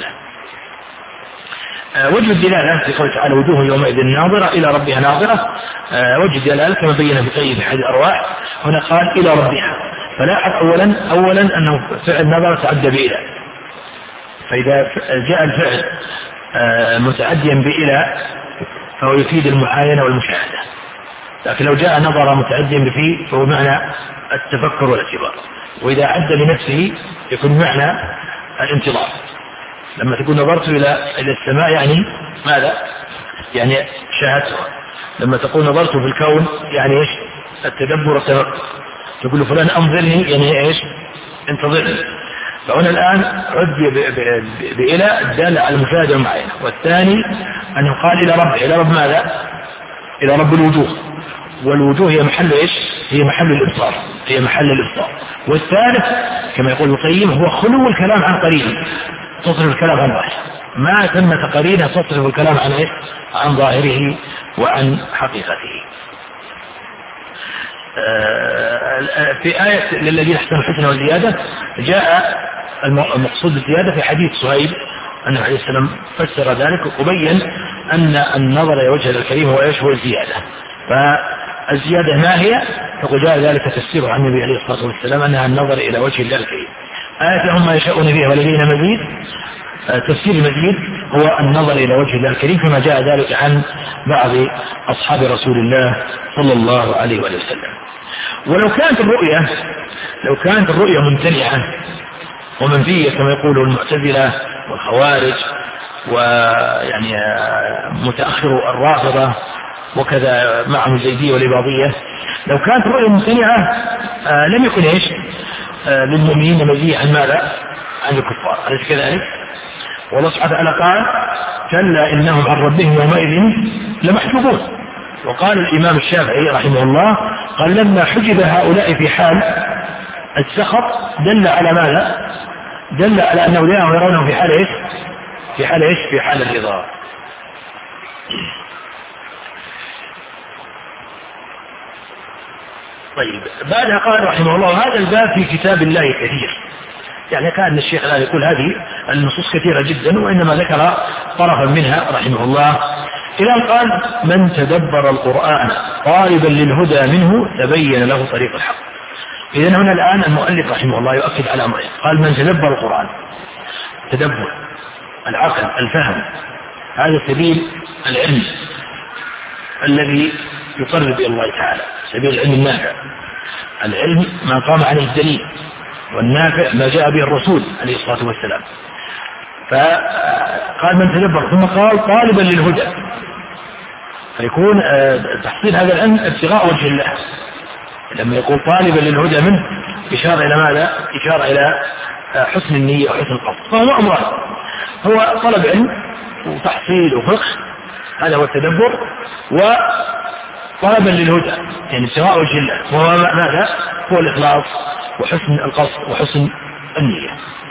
وجه الدلالة في قوله تعالى: وجوه يومئذ ناظرة إلى ربها ناظرة، وجه الدلالة كما بين في قيد حديث الأرواح هنا قال إلى ربها. فلاحظ أولا أولا أنه فعل نظر تعدى بإلى، فإذا جاء الفعل متعديا بإلى فهو يفيد المعاينة والمشاهدة، لكن لو جاء نظر متعديا بفيه فهو معنى التفكر والاعتبار، وإذا عد لنفسه يكون معنى الانتظار. لما تقول نظرت إلى إلى السماء يعني ماذا؟ يعني شاهدتها. لما تقول نظرت في الكون يعني إيش؟ التدبر والتفكر. تقول فلان أنظرني يعني إيش؟ انتظرني. فهنا الآن عد بإلى الدالة على المشاهدة والمعاينة. والثاني أنه قال إلى رب، إلى رب ماذا؟ إلى رب الوجوه، والوجوه هي محل إيش؟ هي محل الإبصار، هي محل الإبصار. والثالث كما يقول ابن القيم هو خلو الكلام عن قرينه، تصرف الكلام عن ظاهره، ما ثمة قرينة تصرف الكلام عن إيش؟ عن ظاهره وعن حقيقته. في آية للذين أحسنوا الحسنى وزيادة جاء المقصود بالزيادة في حديث صهيب أنه عليه السلام فسر ذلك وبين أن النظر إلى وجه الكريم هو إيش؟ هو الزيادة. فالزيادة ما هي؟ فقد جاء ذلك تفسير عن النبي عليه الصلاة والسلام أنها النظر إلى وجه الله الكريم. آية لهم ما يشاءون فيها ولدينا مزيد، تفسير المزيد هو النظر إلى وجه الله الكريم كما جاء ذلك عن بعض أصحاب رسول الله صلى الله عليه وسلم. ولو كانت الرؤية لو كانت الرؤية ممتنعة ومنفية كما يقول المعتزلة والخوارج ويعني متأخر الرافضة وكذا معهم الزيدية والإباضية، لو كانت الرؤية ممتنعة آه لم يكن إيش آه للمؤمنين مزية عن ماذا؟ عن الكفار، أليس كذلك؟ والله سبحانه وتعالى قال: كلا إنهم عن ربهم يومئذ لمحجوبون. وقال الإمام الشافعي رحمه الله قال: لما حجب هؤلاء في حال السخط دل على ماذا؟ دل على أن أولياءهم يرونه في حال إيش؟ في حال إيش؟ في حال الرضا. طيب بعدها قال رحمه الله: هذا الباب في كتاب الله كثير. يعني كان الشيخ الآن يقول هذه النصوص كثيرة جدا وإنما ذكر طرفا منها رحمه الله، إلى قال: من تدبر القرآن طالبا للهدى منه تبين له طريق الحق. إذن هنا الآن المؤلف رحمه الله يؤكد على أمرين، قال: من تدبر القرآن، تدبر العقل الفهم، هذا سبيل العلم الذي يقرب إلى الله تعالى، سبيل العلم النافع. العلم ما قام عليه الدليل، والنافع ما جاء به الرسول عليه الصلاة والسلام. فقال: من تدبر، ثم قال: طالبا للهدى، فيكون تحصيل هذا العلم ابتغاء وجه الله. لما يقول طالبا للهدى منه إشارة إلى ماذا؟ إشارة إلى حسن النية وحسن القصد. فهو أمران، هو طلب علم وتحصيل وفقه، هذا هو التدبر، وطلبا للهدى يعني ابتغاء وجه الله، وهو ماذا؟ هو الإخلاص وحسن القصد وحسن النية.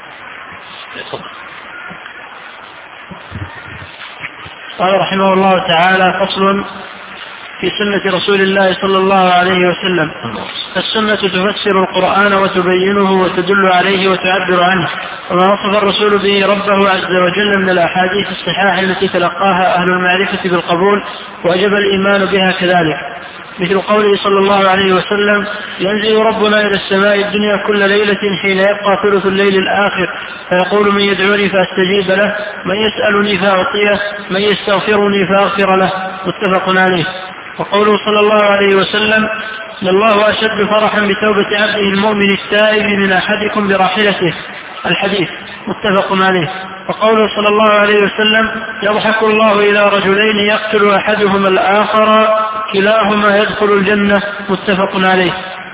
قال رحمه الله تعالى: فصل في سنة رسول الله صلى الله عليه وسلم. فالسنة تفسر القرآن وتبينه وتدل عليه وتعبر عنه، وما وصف الرسول به ربه عز وجل من الأحاديث الصحاح التي تلقاها أهل المعرفة بالقبول وجب الإيمان بها كذلك، مثل قوله صلى الله عليه وسلم: ينزل ربنا إلى السماء الدنيا كل ليلة حين يبقى ثلث الليل الآخر فيقول: من يدعوني فأستجيب له، من يسألني فأعطيه، من يستغفرني فأغفر له، متفق عليه. وقوله صلى الله عليه وسلم: لله أشد فرحا بتوبة عبده المؤمن التائب من أحدكم براحلته الحديث متفق عليه. وقوله صلى الله عليه وسلم يضحك الله إلى رجلين يقتل أحدهما الآخر كلاهما يدخل الجنة متفق عليه.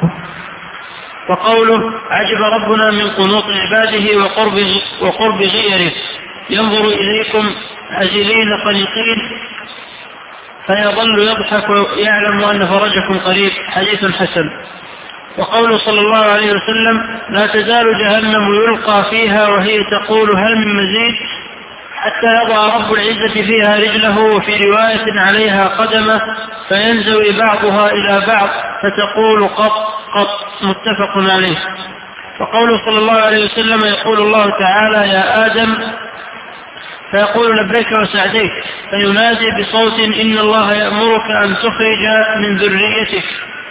وقوله عجب ربنا من قنوط عباده وقرب, وقرب غيره ينظر إليكم عجلين قنطين فيظل يضحك ويعلم أن فرجكم قريب حديث حسن. وقوله صلى الله عليه وسلم لا تزال جهنم يلقى فيها وهي تقول هل من مزيد حتى يضع رب العزة فيها رجله وفي رواية عليها قدمه فينزوي بعضها إلى بعض فتقول قط قط متفق عليه. وقوله صلى الله عليه وسلم يقول الله تعالى يا آدم فيقول لبيك وسعديك فينادي بصوت إن الله يأمرك أن تخرج من ذريتك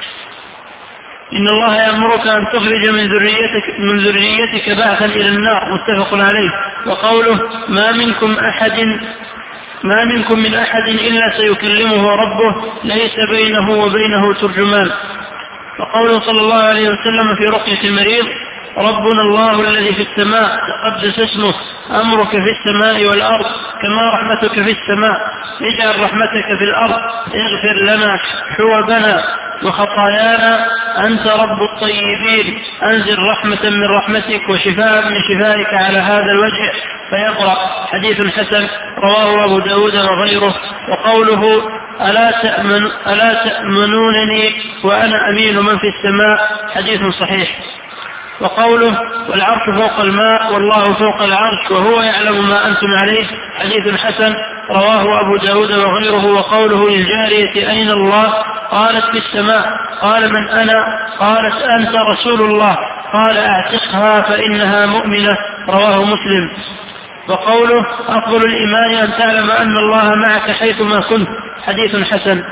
إن الله يأمرك أن تخرج من ذريتك من ذريتك بعثا إلى النار متفق عليه. وقوله ما منكم أحد ما منكم من أحد إلا سيكلمه ربه ليس بينه وبينه ترجمان. وقوله صلى الله عليه وسلم في رقية المريض ربنا الله الذي في السماء تقدس اسمه أمرك في السماء والأرض كما رحمتك في السماء اجعل رحمتك في الأرض اغفر لنا حوبنا وخطايانا أنت رب الطيبين أنزل رحمة من رحمتك وشفاء من شفائك على هذا الوجه فيقرأ حديث حسن رواه أبو داود وغيره. وقوله ألا, تأمن ألا تأمنونني وأنا أمين من في السماء حديث صحيح. وقوله والعرش فوق الماء والله فوق العرش وهو يعلم ما أنتم عليه حديث حسن رواه أبو داود وغيره. وقوله للجارية أين الله قالت في السماء قال من أنا قالت أنت رسول الله قال أعتقها فإنها مؤمنة رواه مسلم. وقوله أفضل الإيمان أن تعلم أن الله معك حيثما كنت حديث حسن.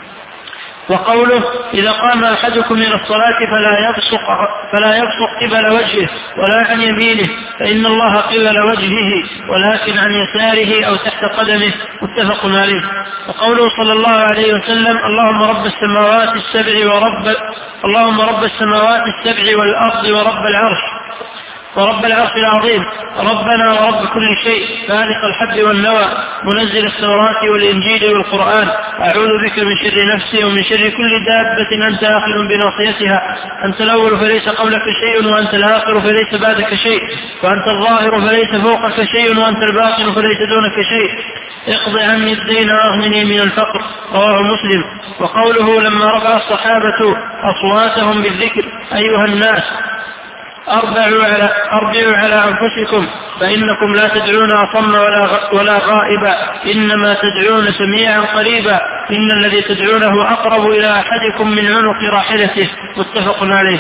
وقوله إذا قام أحدكم من الصلاة فلا يبصق, فلا يبصق قبل وجهه ولا عن يمينه فإن الله قبل وجهه ولكن عن يساره أو تحت قدمه متفق عليه. وقوله صلى الله عليه وسلم اللهم رب السماوات السبع ورب اللهم رب السماوات السبع والأرض ورب العرش ورب العرش العظيم ربنا ورب كل شيء فالق الحب والنوى منزل التوراة والإنجيل والقرآن أعوذ بك من شر نفسي ومن شر كل دابة أنت آخذ بناصيتها أنت الأول فليس قبلك شيء وأنت الآخر فليس بعدك شيء وأنت الظاهر فليس فوقك شيء وأنت الباطن فليس دونك شيء اقض عني الدين وأغنني من الفقر رواه مسلم. وقوله لما رفع الصحابة أصواتهم بالذكر أيها الناس أربعوا على, أربعوا على أنفسكم فإنكم لا تدعون أصم ولا, ولا غائبا إنما تدعون سميعا قريبا إن الذي تدعونه أقرب إلى أحدكم من عنق راحلته متفق عليه.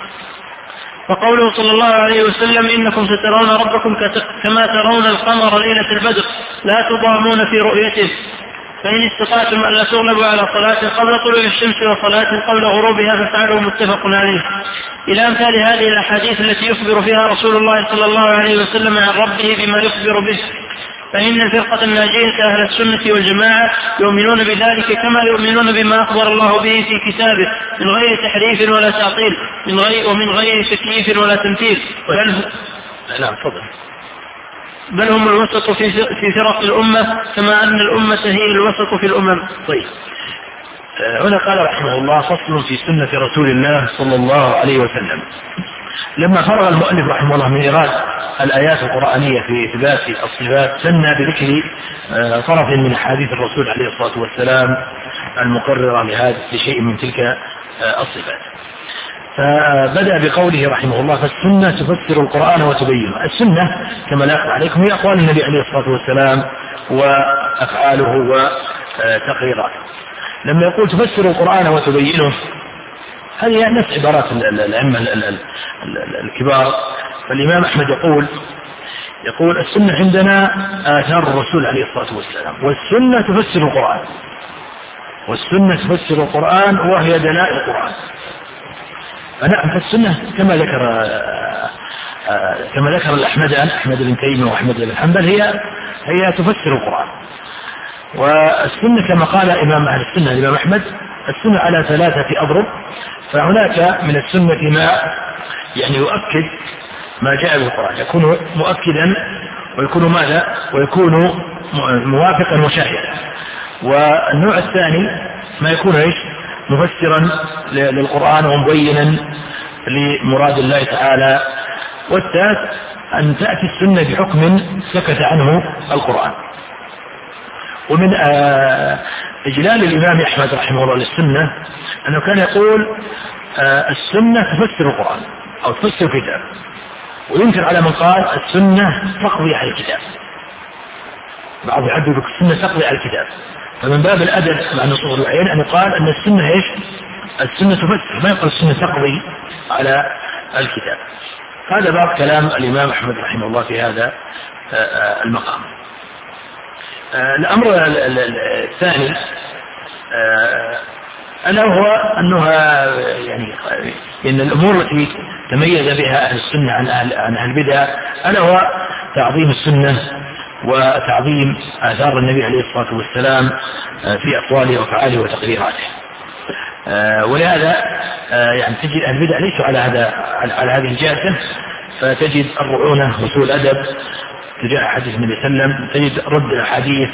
وقوله صلى الله عليه وسلم إنكم سترون ربكم كما ترون القمر ليلة البدر لا تضامون في رؤيته فإن استطعتم ألا تغلبوا على صلاة قبل طلوع الشمس وصلاة قبل غروبها فافعلوا متفق عليه. إلى أمثال هذه الأحاديث التي يخبر فيها رسول الله صلى الله عليه وسلم عن ربه بما يخبر به. فإن الفرقة الناجية أهل السنة والجماعة يؤمنون بذلك كما يؤمنون بما أخبر الله به في كتابه من غير تحريف ولا تعطيل من غير ومن غير تكييف ولا تمثيل. نعم تفضل. بل هم الوسط في في فرق الأمة كما أن الأمة هي الوسط في الأمم. طيب هنا قال رحمه الله فصل في سنة رسول الله صلى الله عليه وسلم. لما فرغ المؤلف رحمه الله من إيراد الآيات القرآنية في إثبات الصفات سنى بذكر طرف من حديث الرسول عليه الصلاة والسلام المقررة لهذا لشيء من تلك الصفات. فبدأ بقوله رحمه الله فالسنة تفسر القرآن وتبينه. السنة كما لا يخفى عليكم هي أقوال النبي عليه الصلاة والسلام وأفعاله وتقريراته. لما يقول تفسر القرآن وتبينه هذه نفس عبارات الأئمة الكبار. فالإمام أحمد يقول يقول السنة عندنا آثار الرسول عليه الصلاة والسلام والسنة تفسر القرآن والسنة تفسر القرآن وهي دلائل القرآن. فنعم فالسنة كما ذكر كما ذكر الأحمدان أحمد بن تيمية وأحمد بن حنبل هي هي تفسر القرآن. والسنة كما قال إمام أهل السنة الإمام أحمد السنة على ثلاثة أضرب. فهناك من السنة ما يعني يؤكد ما جاء به القرآن، يكون مؤكدا ويكون ماذا؟ ويكون موافقا وشاهدا. والنوع الثاني ما يكون ايش؟ مفسرا للقرآن ومبينا لمراد الله تعالى. والثالث أن تأتي السنة بحكم سكت عنه القرآن. ومن إجلال الإمام أحمد رحمه الله للسنة أنه كان يقول السنة تفسر القرآن أو تفسر الكتاب، وينكر على من قال السنة تقضي على الكتاب. بعض يعبر السنة تقضي على الكتاب، فمن باب الأدب مع نصوص الوحيين أن يقال أن السنة إيش؟ السنة تفسر، ما يقال السنة تقضي على الكتاب. هذا بعض كلام الإمام أحمد رحمه الله في هذا المقام. الأمر الثاني ألا وهو أنها يعني إن الأمور التي تميز بها أهل السنة عن أهل, عن أهل البدع ألا هو تعظيم السنة وتعظيم آثار النبي عليه الصلاة والسلام في أقواله وأفعاله وتقريراته. ولهذا يعني تجد أهل البدع ليسوا على هذا على هذه الجادة، فتجد الرعونة وسوء الأدب تجاه حديث النبي صلى الله عليه وسلم، تجد رد الأحاديث.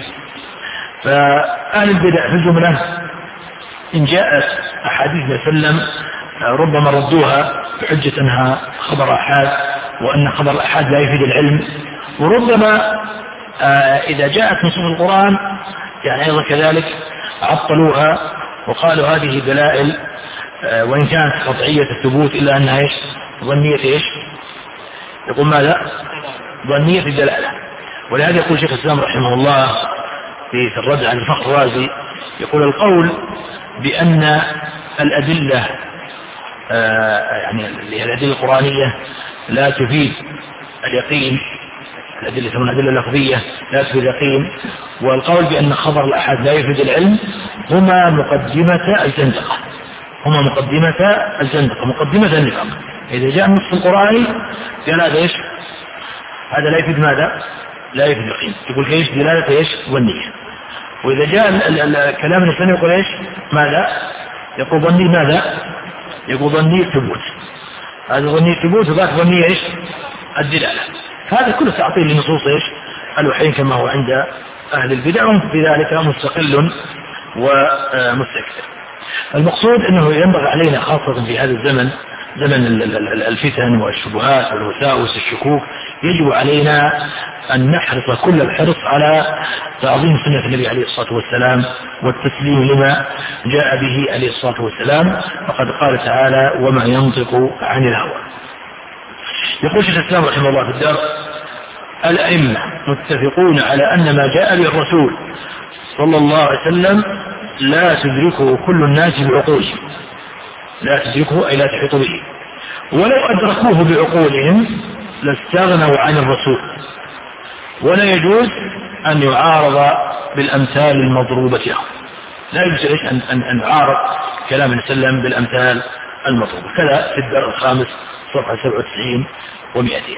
فأهل البدع في الجملة إن جاءت أحاديث النبي صلى الله عليه وسلم ربما ردوها بحجة أنها خبر أحاد وأن خبر الأحاد لا يفيد العلم، وربما إذا جاءت نصوص القرآن يعني أيضا كذلك عطلوها وقالوا هذه دلائل وإن كانت قطعية الثبوت إلا أنها إيش؟ ظنية إيش؟ يقول ماذا؟ ظنية الدلالة. ولهذا يقول شيخ الإسلام رحمه الله في الرد عن الفخر الرازي يقول القول بأن الأدلة يعني الأدلة القرآنية لا تفيد اليقين، الأدلة ثم الأدلة اللفظية لا تفيد اليقين، والقول بأن خبر الأحاد لا يفيد العلم هما مقدمة الزندقة، هما مقدمة الزندقة مقدمة النفاق. إذا جاء النص القرآني قال هذا إيش؟ هذا لا يفيد ماذا؟ لا يفيد اليقين، يقول إيش؟ دلالة إيش؟ ظنية. وإذا جاء الكلام الإنساني يقول إيش؟ ماذا؟ يقول ظني ماذا؟ يقول ظني ثبوت، هذا ظني ثبوت وذاك ظني إيش؟ الدلالة. هذا كله تعطيل لنصوص إيش؟ الوحيين كما هو عند أهل البدع، وفي ذلك مستقل ومستكثر. المقصود أنه ينبغي علينا خاصة في هذا الزمن، زمن الفتن والشبهات والوساوس الشكوك، يجب علينا أن نحرص كل الحرص على تعظيم سنة النبي عليه الصلاة والسلام والتسليم لما جاء به عليه الصلاة والسلام. فقد قال تعالى وما ينطق عن الهوى. يقول شيخ الإسلام رحمه الله في الدار الأئمة متفقون على أن ما جاء به الرسول صلى الله عليه وسلم لا تدركه كل الناس بعقولهم، لا تدركه أي لا تحيط به، ولو أدركوه بعقولهم لاستغنوا عن الرسول، ولا يجوز أن يعارض بالأمثال المضروبة له، لا يجوز إيش أن, أن, أن يعارض كلام النبي صلى الله عليه وسلم بالأمثال المضروبة. كذا في الدرس الخامس صفحة سبعة وتسعين ومئتين.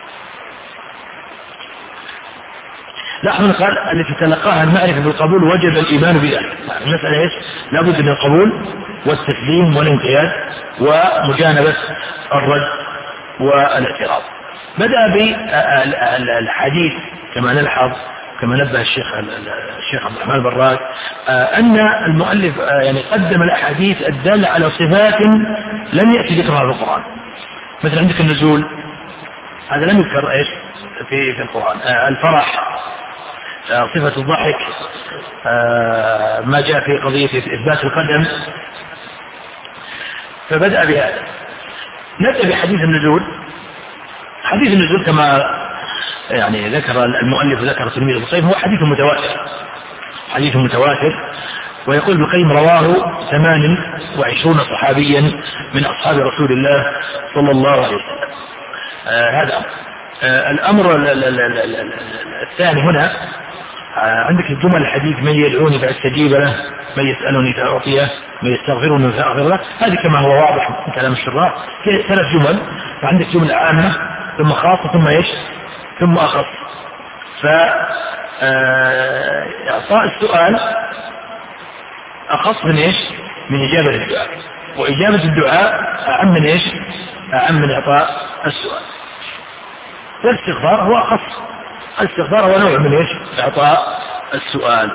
لاحظوا قال التي تلقاها المعرفة بالقبول وجب الإيمان بذلك. المسألة إيش؟ لابد من القبول والتسليم والانقياد ومجانبة الرد والاعتراض. بدأ بالحديث كما نلحظ كما نبه الشيخ الشيخ عبد الرحمن البراك أن المؤلف يعني قدم الأحاديث الدالة على صفات لم يأتي ذكرها في القرآن. مثل عندك النزول، هذا لم يذكر إيش في في القرآن. الفرح، صفة الضحك، ما جاء في قضية إثبات القدم. فبدأ بهذا. نبدأ بحديث النزول. حديث النزول كما يعني ذكر المؤلف وذكر تلميذ ابن القيم هو حديث متواتر، حديث متواتر. ويقول ابن القيم رواه ثمان وعشرون صحابيا من أصحاب رسول الله صلى الله عليه وسلم. آه هذا آه الأمر الثاني هنا آه عندك الجمل الحديث من يدعوني فأستجيب له، من يسألني فأعطيه، من يستغفرني فأغفر له. هذه كما هو واضح من كلام الشراح ثلاث جمل، فعندك جملة عامة ثم خاصة ثم ايش ثم أخص. فإعطاء السؤال أخص من ايش من إجابة الدعاء، وإجابة الدعاء أعم من ايش أعم من إعطاء السؤال. والاستغفار هو أخص. الاستغفار هو نوع من إيش؟ إعطاء السؤال.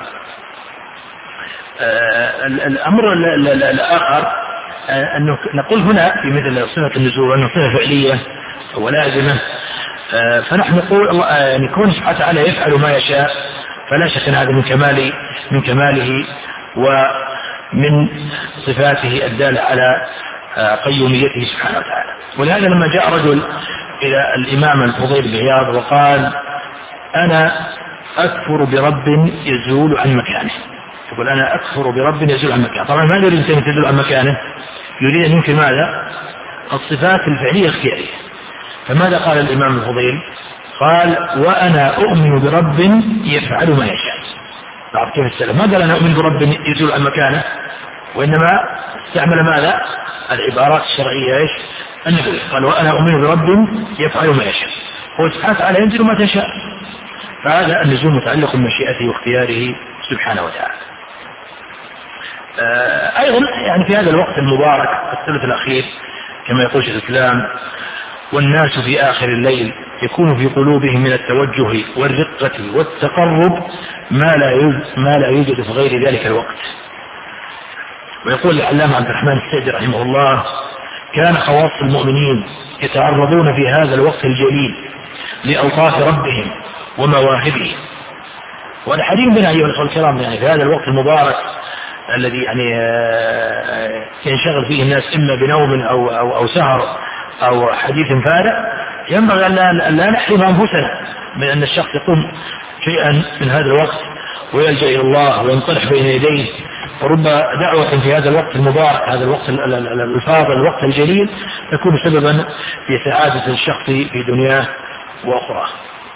آه الأمر الآخر آه أنه نقول هنا في مثل صفة النزول أنه صفة فعلية ولازمة، آه فنحن نقول الله يعني كون سبحانه وتعالى يفعل ما يشاء، فلا شك أن هذا من كمال من كماله ومن صفاته الدالة على آه قيوميته سبحانه وتعالى. ولهذا لما جاء رجل إلى الإمام الفضيل بن عياض وقال أنا أكفر برب يزول عن مكانه، يقول أنا أكفر برب يزول عن مكانه، طبعا ما يريد أن يزول عن مكانه، يريد أن ينكر ماذا؟ الصفات الفعلية الخيارية. فماذا قال الإمام الفضيل؟ قال وأنا أؤمن برب يفعل ما يشاء. تعرف كيف السلام؟ ما قال أنا أؤمن برب يزول عن مكانه، وإنما استعمل ماذا؟ العبارات الشرعية إيش؟ النبوية. قال وأنا أؤمن برب يفعل ما يشاء، هو سبحانه وتعالى ينزل ما تشاء، فهذا النزول متعلق بمشيئته واختياره سبحانه وتعالى. آه أيضا يعني في هذا الوقت المبارك الثلث الأخير كما يقول شيخ الإسلام والناس في آخر الليل يكون في قلوبهم من التوجه والرقة والتقرب ما لا ما لا يوجد في غير ذلك الوقت. ويقول العلامة عبد الرحمن السعدي رحمه الله كان خواص المؤمنين يتعرضون في هذا الوقت الجليل لألطاف ربهم ومواهبه. والحديث بنا أيها الأخوة الكرام يعني في هذا الوقت المبارك الذي يعني ينشغل فيه الناس إما بنوم أو, أو, أو سهر أو حديث فارغ، ينبغي أن لا نحرم أنفسنا من أن الشخص يقوم شيئا من هذا الوقت ويلجأ إلى الله وينطلح بين يديه. ورب دعوة في هذا الوقت المبارك، هذا الوقت الفاضل، الوقت الجليل، تكون سببا في سعادة الشخص في دنياه وأخرى.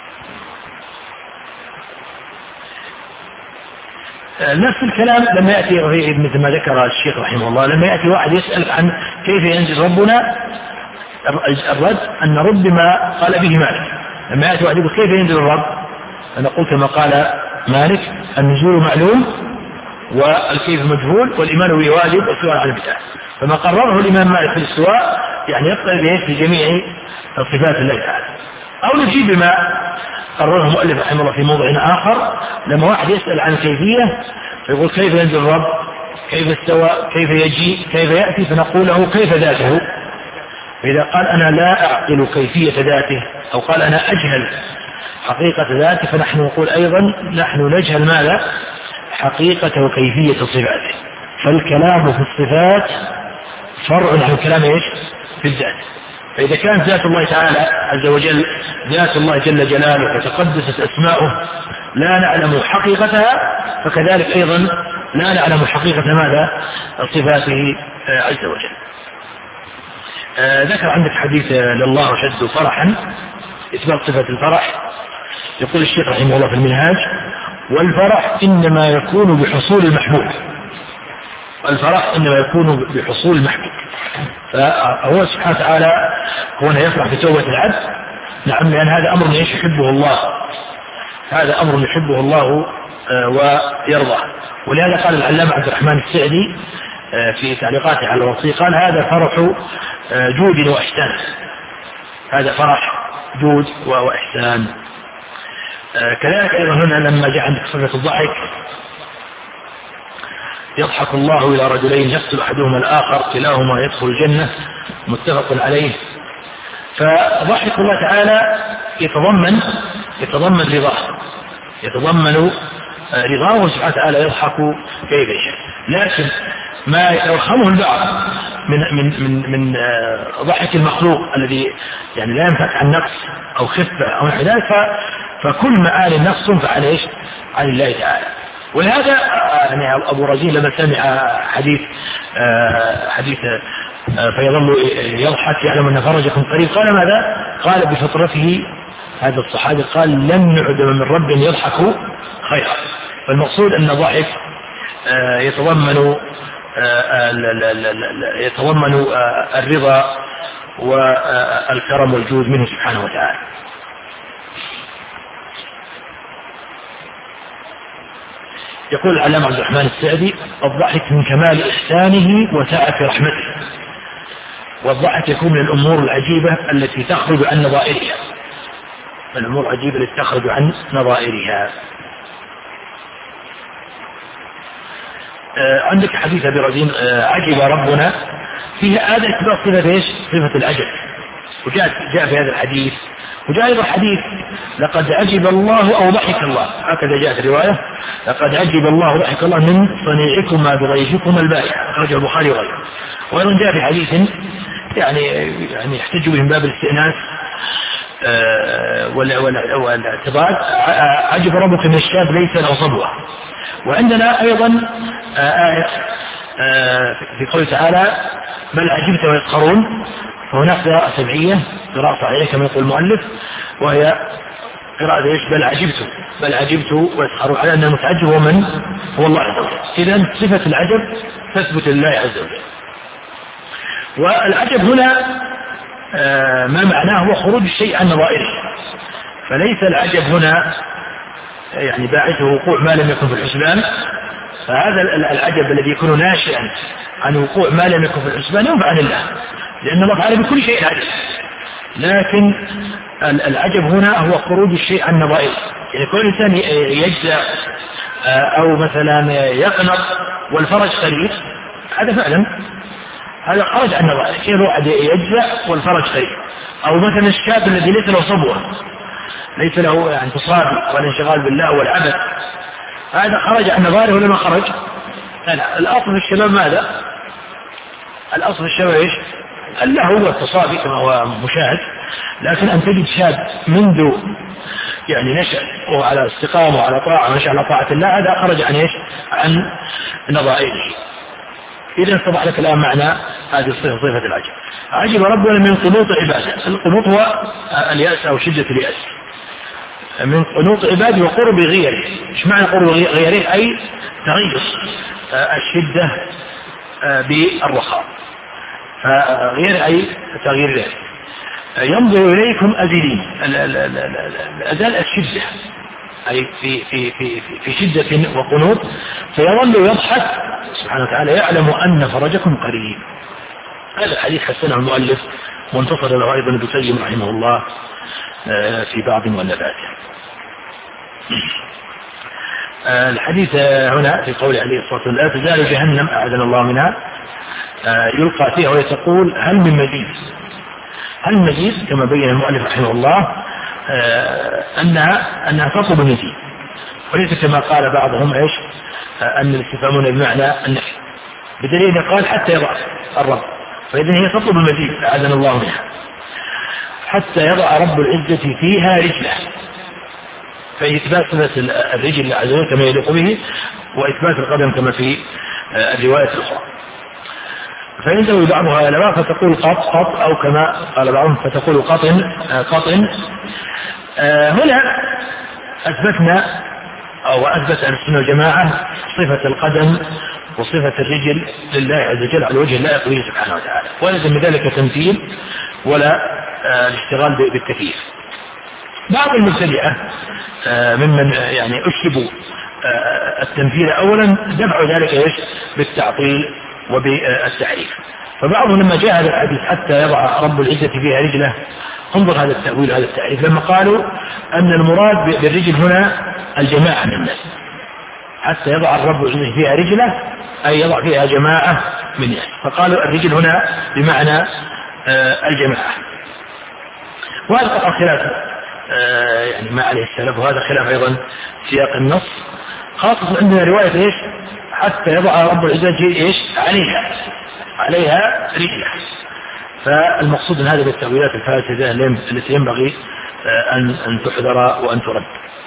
نفس الكلام لما يأتي مثل ما ذكر الشيخ رحمه الله، لما يأتي واحد يسأل عن كيف ينزل ربنا، الرد أن رد ما قال به مالك. لما يأتي واحد يقول كيف ينزل الرب، أنا قلت كما قال مالك النزول معلوم والكيف مجهول والإيمان به واجب والسؤال عن البدع. فما قرره الإمام مالك في الاستواء يعني يقتضي به في جميع صفات الله تعالى. أو نجيب بما قرره المؤلف رحمه الله في موضع آخر، لما واحد يسأل عن كيفية فيقول كيف ينزل الرب، كيف استوى، كيف يجي، كيف يأتي، فنقول له كيف ذاته. فإذا قال أنا لا أعقل كيفية ذاته أو قال أنا أجهل حقيقة ذاته، فنحن نقول أيضا نحن نجهل ماذا؟ حقيقة وكيفية صفاته. فالكلام في الصفات فرع عن الكلام إيش؟ في الذات. فإذا كانت ذات الله تعالى عز وجل ذات الله جل جلاله وتقدست أسماؤه لا نعلم حقيقتها، فكذلك أيضا لا نعلم حقيقة ماذا؟ صفاته عز وجل. آه ذكر عندك حديث لله أشد فرحا، إثبات صفة الفرح. يقول الشيخ رحمه الله في المنهاج والفرح إنما يكون بحصول المحبوب، الفرح إنما يكون بحصول المحبوب. فهو سبحانه وتعالى هنا يفرح بتوبة العبد، نعم، لأن هذا أمر يحبه الله، هذا أمر يحبه الله ويرضاه. ولهذا قال العلامة عبد الرحمن السعدي في تعليقاته على الوصية قال هذا فرح جود وإحسان، هذا فرح جود وإحسان. كذلك أيضا هنا لما جاء عندك صفة الضحك، يضحك الله إلى رجلين يقتل أحدهما الآخر كلاهما يدخل الجنة، متفق عليه. فضحك الله تعالى يتضمن يتضمن رضاه، يتضمن رضاه سبحانه وتعالى، يضحك كيف يشاء. لكن ما يرحمه البعض من من من من ضحك المخلوق الذي يعني لا ينفك عن نقص أو خفة أو نحو ذلك، فكل معاني النقص تنفع عن ايش؟ عن الله تعالى. ولهذا يعني أبو رزين لما سمع حديث حديث فيظل يضحك يعلم أن فرجكم قريب، قال ماذا؟ قال بفطرته هذا الصحابي قال لن نعدم من رب يضحك خيرا. فالمقصود أن الضحك يتضمن يتضمن الرضا والكرم والجود منه سبحانه وتعالى. يقول العلامة عبد الرحمن السعدي الضحك من كمال إحسانه وسعة رحمته، والضحك يكون من الأمور العجيبة التي تخرج عن نظائرها. الأمور العجيبة التي تخرج عن نظائرها. آه عندك حديث أبي رزين آه عجب ربنا، فيه هذا إثبات صفة إيش؟ صفة العجب، وجاء جاء في هذا الحديث، وجاء أيضا حديث لقد عجب الله أو ضحك الله، هكذا جاءت الرواية لقد عجب الله أو ضحك الله من صنيعكما بضيفكما البارحة، أخرجه البخاري وغيره. وأيضا جاء في حديث يعني يعني يحتج به من باب الاستئناس والاعتضاد، عجب ربك من الشاب ليس له صبوة. وعندنا أيضا آية في قوله تعالى بل عجبت ويسخرون، فهناك قراءة سبعية قراءة صحيحة كما يقول المؤلف، وهي قراءة ايش؟ بل عجبت بل عجبت ويسخرون، على أن المتعجب هو من؟ هو الله عز وجل. إذن صفة العجب تثبت لله عز وجل. والعجب هنا آه ما معناه هو خروج الشيء عن نظائره، فليس العجب هنا يعني باعثه وقوع ما لم يكن في الحسبان، فهذا العجب الذي يكون ناشئا عن وقوع ما لم يكن في الحسبان ينفع عن الله، لأن الله تعالى بكل شيء عجب. لكن العجب هنا هو خروج الشيء عن نظائره، يعني كل إنسان يجزع أو مثلا يقنط والفرج قريب، هذا فعلا هذا خرج عن نظائره. كيف واحد يجزع والفرج قريب؟ أو مثلا الشاب الذي ليس له صبوة، ليس له يعني تصابي والانشغال بالله والعبث، هذا خرج عن نظائره ولا ما خرج؟ لا، الأصل في الشباب ماذا؟ الأصل في الشباب إيش؟ اللهو والتصابي كما هو مشاهد. لكن أن تجد شاب منذ يعني نشأ وعلى استقامة وعلى طاعة ونشأ على طاعة الله، هذا خرج عن إيش؟ عن نظائره. إذا اتضح لك الآن معنى هذه الصفة، صفة العجب. عجب ربنا من قنوط عباده، القنوط هو اليأس أو شدة اليأس، من قنوط عباده وقرب غيره. إيش معنى قرب غيره؟ أي تغير الشدة بالرخاء، فغير أي تغيير ذلك. ينظر إليكم أزلين، الأزل الشدة أي في في في في شدة وقنوط، فيظل يضحك سبحانه وتعالى يعلم أن فرجكم قريب. هذا الحديث حسنه المؤلف وانتصر له أيضا ابن القيم رحمه الله في بعض مؤلفاته. الحديث هنا في قول عليه الصلاة والسلام لا تزال جهنم أعاذنا الله منها يلقى فيها ويتقول هل من مزيد، هل من مزيد كما بين المؤلف رحمه الله أنها أنها تطلب المزيد، وليس كما قال بعضهم إيش أن الاستفهام بمعنى النفي، بدليل قال حتى يضع الرب، فإذن هي تطلب المزيد أعاذنا الله منها، حتى يضع رب العزة فيها رجله، فإثبات صفة الرجل عز وجل كما يليق به، وإثبات القدم كما في الرواية الأخرى. فينزوي بعضها إلى بعض فتقول قط قط، أو كما قال بعضهم فتقول قطن قطن. هنا أثبتنا أو أثبت أهل السنة والجماعة صفة القدم وصفة الرجل لله عز وجل على وجه اللائق به سبحانه وتعالى، وليس من ذلك تمثيل ولا الاشتغال بالتكييف. بعض المبتدئة ممن يعني أشربوا التمثيل أولا دفعوا ذلك إيش بالتعطيل وبالتعريف، فبعضهم لما جاء هذا الحديث حتى يضع رب العزة فيها رجله، انظر هذا التأويل هذا التعريف، لما قالوا أن المراد بالرجل هنا الجماعة من الناس، حتى يضع الرب العزة فيها رجله أي يضع فيها جماعة من الناس، فقالوا الرجل هنا بمعنى الجماعة. وهذا قطع خلاف يعني ما عليه السلف، وهذا خلاف أيضا سياق النص، خاصة عندنا رواية إيش حتى يضع رب العزة إيش عليها عليها رجله، فالمقصود من هذه التأويلات الفاسدة التي ينبغي أن أن تحذر وأن ترد.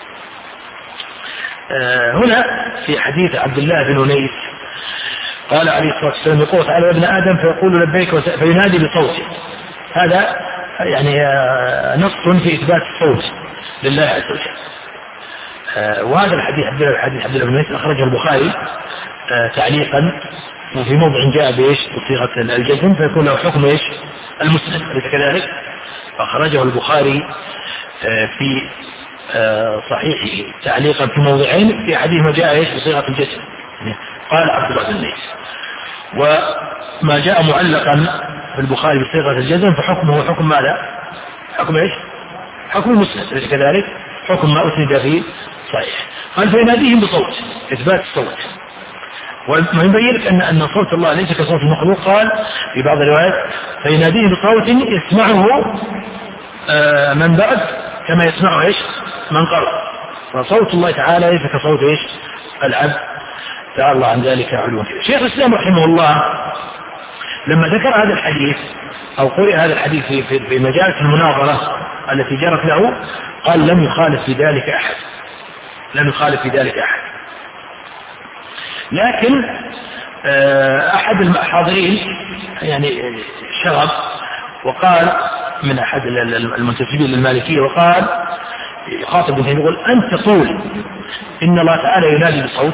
هنا في حديث عبد الله بن أنيس قال عليه الصلاة والسلام يقول تعالى يا ابن آدم فيقول لبيك فينادي بصوته، هذا يعني نص في إثبات الصوت لله عز وجل. وهذا الحديث عبد الله الحديث عبد الله بن أنيس أخرجه البخاري تعليقا، وفي موضع جاء بإيش بصيغة الجزم فيكون له حكم إيش المسند، أليس كذلك؟ أخرجه البخاري في صحيحه تعليقا في موضعين، في حديث ما جاء إيش بصيغة الجزم قال عبد الله بن أنيس، وما جاء معلقا في البخاري بصيغة الجزم فحكمه حكم ماذا؟ حكم إيش؟ حكم مسند ليس كذلك حكم ما أسند فيه صحيح. قال فيناديهم بصوت إثبات الصوت، وما يبين لك أن أن صوت الله ليس كصوت المخلوق. قال في بعض الروايات فيناديهم بصوت يسمعه آه من بعد كما يسمعه إيش من قبل، فصوت الله تعالى ليس كصوت إيش العبد، تعالى الله عن ذلك علوا كبيرا. شيخ الإسلام رحمه الله لما ذكر هذا الحديث أو قرئ هذا الحديث في, في, في مجالس المناظرة التي جرت له قال لم يخالف في ذلك أحد، لم يخالف في ذلك أحد. لكن أحد الحاضرين يعني شغب وقال من أحد المنتسبين للمالكية وقال يخاطب ابن تيمية يقول أنت تقول إن الله تعالى ينادي بصوت.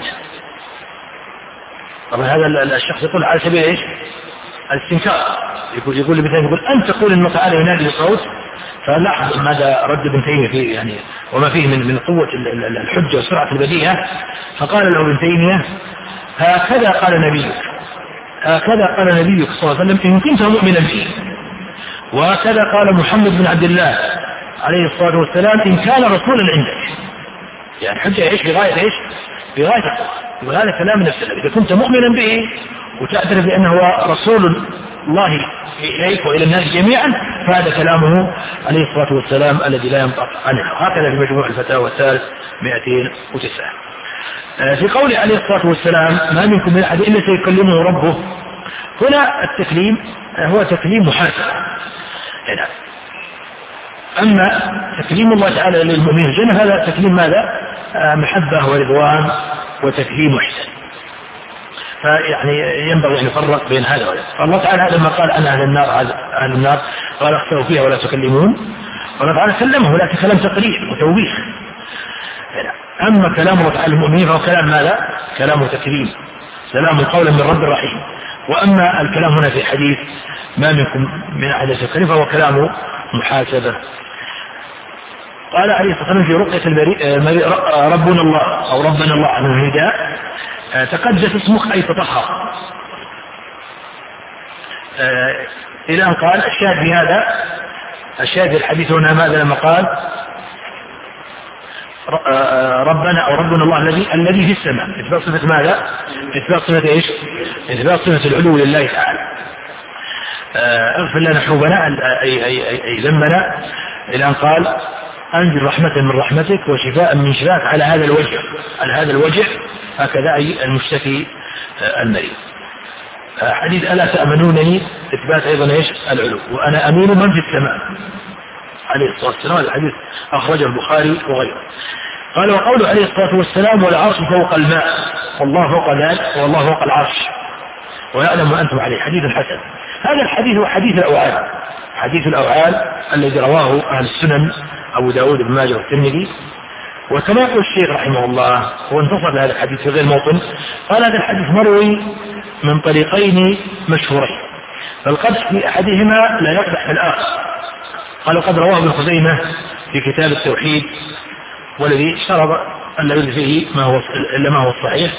طبعا هذا الشخص يقول على سبيل إيش الاستنكار، يقول يقول ابن تيمية يقول أنت تقول إن الله تعالى ينادي بصوت. فلاحظ ماذا رد ابن تيمية فيه يعني وما فيه من من قوة الحجة وسرعة البديهة. فقال له ابن تيمية هكذا قال نبيك، هكذا قال نبيك صلى الله عليه وسلم إن كنت مؤمنا به، وهكذا قال محمد بن عبد الله عليه الصلاة والسلام إن كان رسولا عندك. يعني حجة إيش بغاية إيش بغاية وهذا كلام نفسه. إذا كنت مؤمنا به وتعترف بأنه هو رسول الله إليك وإلى الناس جميعا فهذا كلامه عليه الصلاة والسلام الذي لا ينطق عنه. هكذا في مجموع الفتاوى الثالث مئتين وتسعة. في قوله عليه الصلاة والسلام ما منكم من أحد إلا سيكلمه ربه، هنا التكليم هو تكليم محاسب. أما تكليم الله تعالى للمؤمنين الجنة هذا تكليم ماذا؟ محبة ورضوان وتكريم وإحسان. فيعني ينبغي أن يفرق بين هذا وهذا. فالله تعالى هذا ما قال أنا أهل النار أهل النار قال اخسروا فيها ولا تكلمون، والله تعالى كلمه لكن كلام تقرير وتوبيخ. أما كلام الله تعالى المؤمنين فهو كلام ماذا؟ كلام تكريم، سلام قولا من رب رحيم. وأما الكلام هنا في حديث ما منكم من أحد يكلم فهو كلام محاسبة. قال عليه الصلاة والسلام في رقية المريء ربنا الله أو ربنا الله عن النداء تقدس اسمك أي تطهر، إلى أن قال الشاهد في هذا الشاهد في الحديث هنا ماذا لما قال ربنا أو ربنا الله الذي الذي في السماء، إثبات صفة ماذا؟ إثبات صفة إيش؟ إثبات صفة العلو لله تعالى. اغفر لنا حوبنا أي, أي, أي, أي ذنبنا، إلى أن قال أنزل رحمة من رحمتك وشفاء من شفاءك على هذا الوجه، على هذا الوجه هكذا أي المشتكي المريض. حديث ألا تأمنونني إثبات أيضا إيش؟ العلو، وأنا أمين من في السماء عليه الصلاة والسلام. هذا الحديث أخرجه البخاري وغيره. قال وقوله عليه الصلاة والسلام والعرش فوق الماء والله فوق ذلك والله فوق العرش ويعلم ما أنتم عليه، حديث حسن. هذا الحديث هو حديث الأوعال، حديث الأوعال الذي رواه أهل السنن أبو داود بن ماجه والترمذي. وكما يقول الشيخ رحمه الله هو انتصر لهذا الحديث في غير موطن، قال هذا الحديث مروي من طريقين مشهورين فالقدح في أحدهما لا يقدح في الآخر. قال قد رواه ابن خزيمة في كتاب التوحيد والذي شرط أن لا يوجد فيه ما هو إلا ما هو الصحيح.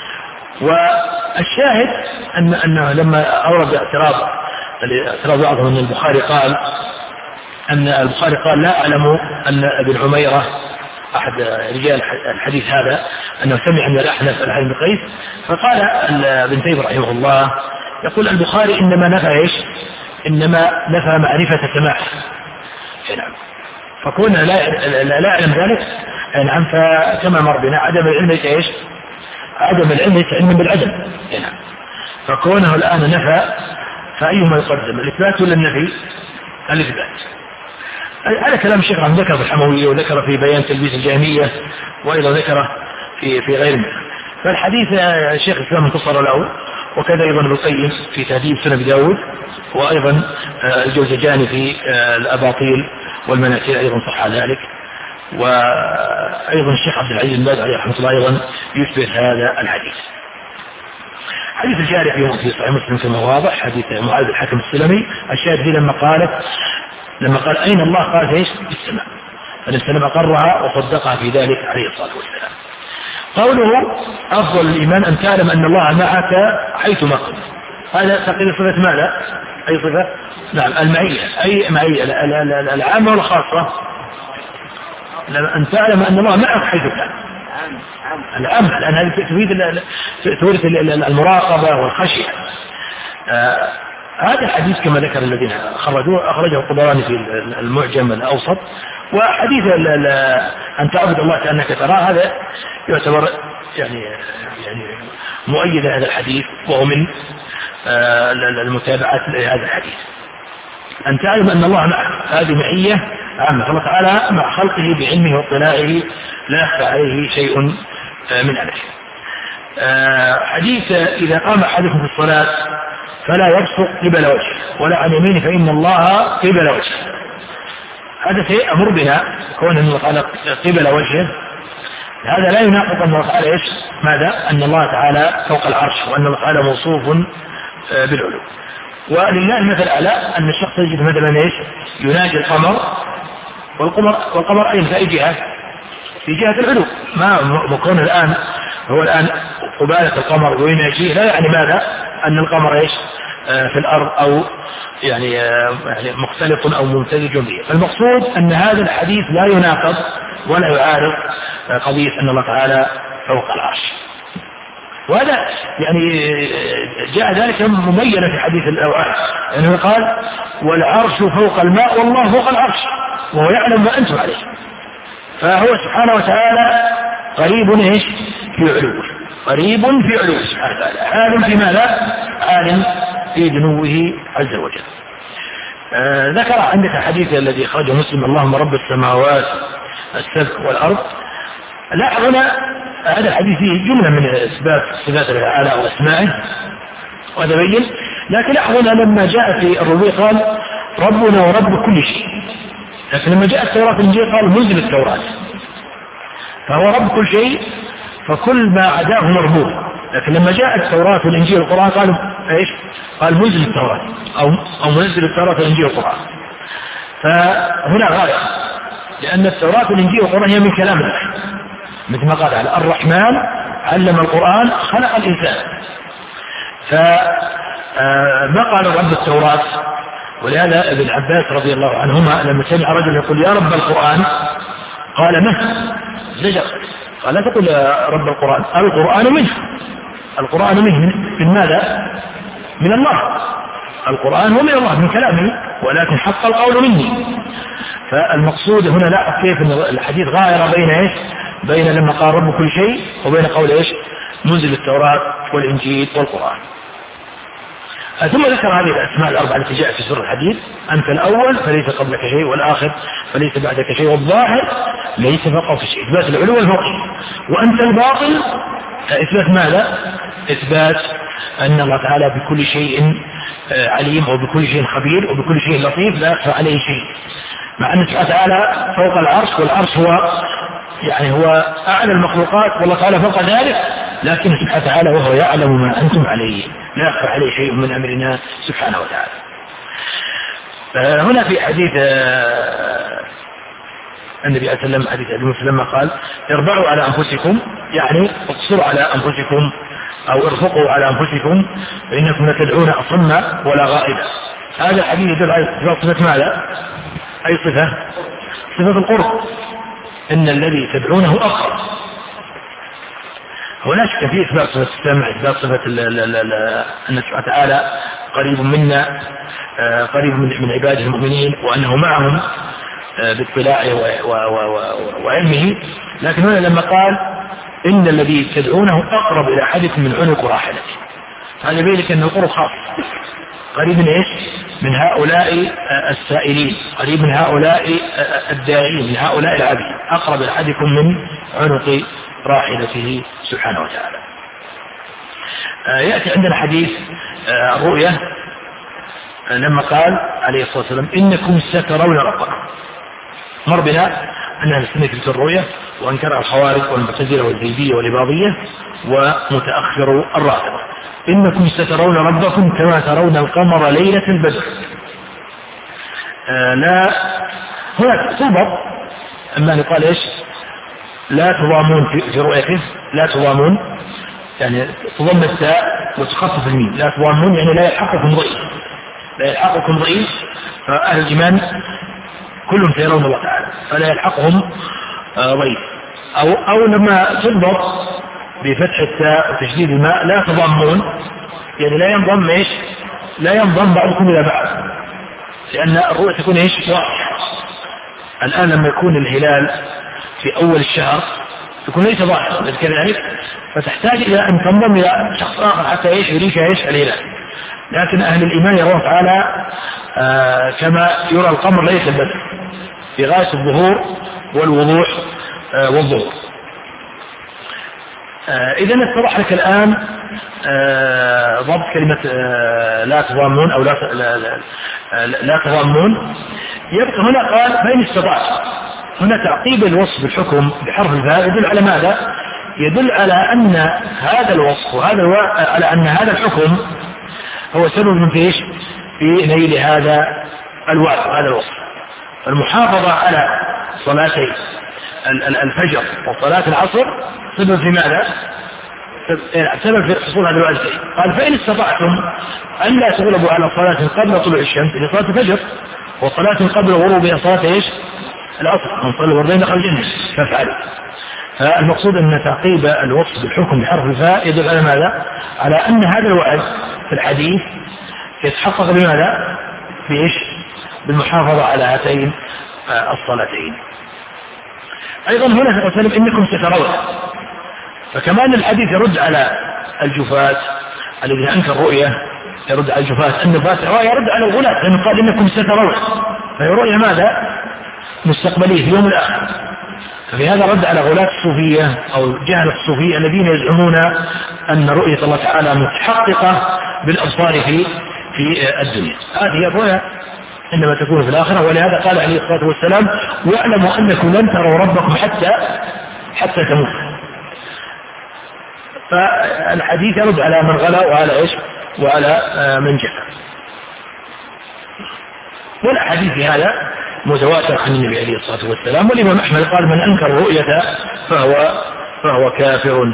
والشاهد أن أنه لما أورد اعتراض اعتراض بعضهم أن البخاري قال أن البخاري قال لا أعلم أن ابن عميرة أحد رجال الحديث هذا أنه سمع من الأحنف الحديث بن قيس، فقال ابن تيمية رحمه الله يقول البخاري إنما نفى إيش؟ إنما نفى معرفة سماع. نعم. فكون لا لا يعلم ذلك نعم فكما مر بنا عدم العلم ليس إيش؟ عدم العلم ليس علما بالعدم. نعم. فكونه الآن نفى فأيهما يقدم الإثبات ولا النفي؟ الإثبات. هذا كلام الشيخ عن ذكر في الحموية وذكر في بيان تلبيس الجهمية وأيضا ذكره في في غير منه. فالحديث الشيخ الإسلام انتصر له، وكذا أيضا ابن القيم في تهذيب سنن أبي داود، وأيضا الجوزجاني في الأباطيل والمناكير أيضا صح ذلك، وأيضا الشيخ عبد العزيز بن باز عليه رحمة الله أيضا يثبت هذا الحديث. حديث الجاري في صحيح مسلم كما واضح حديث معاذ الحكم السلمي. الشاهد فيه لما قالت لما قال أين الله قال ايش؟ في السماء، فالسلام أقرها وصدقها في ذلك عليه الصلاة والسلام. قوله أفضل الإيمان أن تعلم أن الله معك حيثما كنت، هذا تقريبا صفة ماذا؟ أي صفة؟ نعم المعية، أي معية العامة والخاصة؟ أن تعلم أن الله معك حيث كان العام، لأن هذه تفيد تورث المراقبة والخشية. آه هذا الحديث كما ذكر الذين خرجوه أخرجه الطبراني في المعجم الأوسط. وحديث أن تعبد الله كأنك تراه هذا يعتبر يعني يعني مؤيد هذا الحديث، وهو من آه المتابعات لهذا الحديث. أن تعلم أن الله معك، هذه معية عامة، الله تعالى مع خلقه بعلمه واطلاعه لا يخفى عليه شيء من أمره. حديث إذا قام أحدكم في الصلاة فلا يبصق قبل وجهه ولا عن يمينه فإن الله قبل وجهه. هذا شيء أمر بنا كون أن الله تعالى قبل وجهه، هذا لا يناقض أن الله تعالى إيش ماذا؟ أن الله تعالى فوق العرش وأن الله تعالى موصوف بالعلو. ولله المثل الأعلى أن الشخص يجد مثلا إيش يناجي القمر، والقمر والقمر أين في أي جهة؟ في جهة العلو. ما مكون الآن هو الآن قبالة القمر ويناجيه لا يعني ماذا؟ أن القمر إيش آه في الأرض أو يعني, آه يعني مختلط أو ممتزج به. فالمقصود أن هذا الحديث لا يناقض ولا يعارض آه قضية أن الله تعالى فوق العرش. وهذا يعني جاء ذلك مبينا في حديث الأوعاد أنه يعني قال والعرش فوق الماء والله فوق العرش وهو يعلم ما أنتم عليه. فهو سبحانه وتعالى قريب إيش في علوه، قريب في علوه سبحانه وتعالى، عالم في ماذا؟ عالم في دنوه عز وجل. آه ذكر عندك الحديث الذي خرجه مسلم اللهم رب السماوات السبع والأرض. لاحظ هنا هذا الحديث فيه جملة من إثبات صفات الله تعالى وأسمائه وهذا بين، لكن لاحظ هنا لما جاء في الربوبية قال ربنا ورب كل شيء، لكن لما جاء التوراة الإنجيل قال منزل التوراة، فهو رب كل شيء فكل ما عداه مربوط. لكن لما جاء التوراة والإنجيل والقرآن قالوا ايش؟ قال منزل التوراة أو أو منزل التوراة والإنجيل والقرآن. فهنا غاية، لأن التوراة والإنجيل والقرآن هي من كلام الله، مثل ما قال تعالى الرحمن علم القرآن خلق الإنسان. فما قال رب التوراة، ولهذا ابن عباس رضي الله عنهما لما سمع رجل يقول يا رب القرآن قال منه زجر، قال لا تقول يا رب القرآن، القرآن منه، القرآن منه من ماذا؟ من الله، القرآن هو من الله من كلامه، ولكن حق القول مني. فالمقصود هنا لا كيف ان الحديث غاير بين ايش؟ بين لما قال رب كل شيء وبين قول ايش؟ منزل التوراة والإنجيل والقرآن. ثم ذكر هذه الأسماء الأربعة التي جاءت في سورة الحديث، أنت الأول فليس قبلك شيء، والآخر فليس بعدك شيء، والظاهر ليس فوقك شيء، إثبات العلو والفوقية. وأنت الباطل إثبات ماذا؟ إثبات أن الله تعالى بكل شيء عليم وبكل شيء خبير وبكل شيء لطيف لا يخفى عليه شيء، مع أن سبحانه وتعالى فوق العرش، والعرش هو يعني هو أعلى المخلوقات والله تعالى فوق ذلك، لكن سبحانه وتعالى وهو يعلم ما أنتم عليه لا يخفى عليه شيء من أمرنا سبحانه وتعالى. هنا في حديث النبي عليه وسلم حديث أبي موسى لما قال اربعوا على أنفسكم، يعني اقصروا على أنفسكم أو ارفقوا على أنفسكم فإنكم لتدعون أصم ولا غائبا. هذا الحديث يدل على صفة ماذا؟ أي صفة؟ صفة القرب، إن الذي تدعونه أقرب. هناك في إثبات صفة السمع، إثبات صفة أن سبحانه وتعالى قريب منا، قريب من عباده المؤمنين، وأنه معهم باطلاعه وعلمه. لكن هنا لما قال إن الذي تدعونه أقرب إلى أحدكم من عنق راحلته، هذا بينك أنه قرب خاص، قريب من إيش؟ من هؤلاء السائلين، قريب من هؤلاء الداعين، من هؤلاء العبيد، أقرب إلى أحدكم من عنق راحلته سبحانه وتعالى. يأتي عندنا حديث الرؤية لما قال عليه الصلاة والسلام إنكم سترون ربكم. مر بنا أن أهل السنة في الرؤية، وأنكر الخوارج والمعتزلة والزيدية والإباضية ومتأخر الرافضة. إنكم سترون ربكم كما ترون القمر ليلة البدر. آه لا هنا تضبط، أما يقال إيش؟ لا تضامون في, في رؤيته، لا تضامون يعني تضم التاء وتخفف الميم، لا تضامون يعني لا يلحقكم ضئيل، لا يلحقكم ضئيل. فأهل الإيمان كلهم سيرون الله تعالى، فلا يلحقهم ضيف. أو, أو لما تضبط بفتح التاء وتشديد الماء لا تضمون، يعني لا ينضم إيش لا ينضم بعضكم إلى بعض، لأن الرؤية تكون إيش واضحة. الآن لما يكون الهلال في أول الشهر يكون ليس ظاهرا كذلك، فتحتاج إلى أن تنضم إلى شخص آخر حتى إيش يريك إيش الهلال. لكن أهل الإيمان يرون تعالى آه كما يرى القمر ليس البدر في غاية الظهور والوضوح آه والظهور. آه إذن اتضح لك الآن آه ضبط كلمة آه لا تضامون أو لا, لا, لا, لا تضامون. يبقى هنا قال فإن استطعت، هنا تعقيب الوصف بالحكم بحرف الفاء يدل على ماذا؟ يدل على أن هذا الوصف وهذا الو... على أن هذا الحكم هو سبب من فيش في نيل هذا الوعد هذا الوصف. المحافظة على صلاتي الفجر وصلاة العصر سبب في ماذا؟ سبب في حصول هذا الوعد. قال فإن استطعتم أن لا تغلبوا على صلاة قبل طلوع الشمس إلى صلاة الفجر، وصلاة قبل غروبها صلاة إيش؟ العصر، من صلى الوردين دخل الجنة فافعلوا. فالمقصود أن تعقيب الوصف بالحكم بحرف الفاء يدل على ماذا؟ على أن هذا الوعد في الحديث يتحقق بماذا؟ بإيش؟ بالمحافظة على هاتين الصلاتين. أيضا هنا وسلم إنكم سترون، فكمان الحديث يرد على الجفاة الذين أنكر الرؤية، يرد على الجفاة النفاة، ويرد على الغلاة لأنه قال إنكم سترون، فهي رؤية ماذا؟ مستقبلية في يوم الآخر. ففي هذا رد على غلاة الصوفية أو جهل الصوفية الذين يزعمون أن رؤية الله تعالى متحققة بالأبصار في في الدنيا. هذه الرؤية إنما تكون في الآخرة، ولهذا قال عليه الصلاة والسلام واعلموا أنكم لن تروا ربكم حتى حتى تموتوا. فالحديث يرد على من غلا وعلى إيش وعلى من جهل. والحديث في هذا متواتر عن النبي عليه الصلاة والسلام. والإمام أحمد قال من أنكر الرؤية فهو فهو كافر.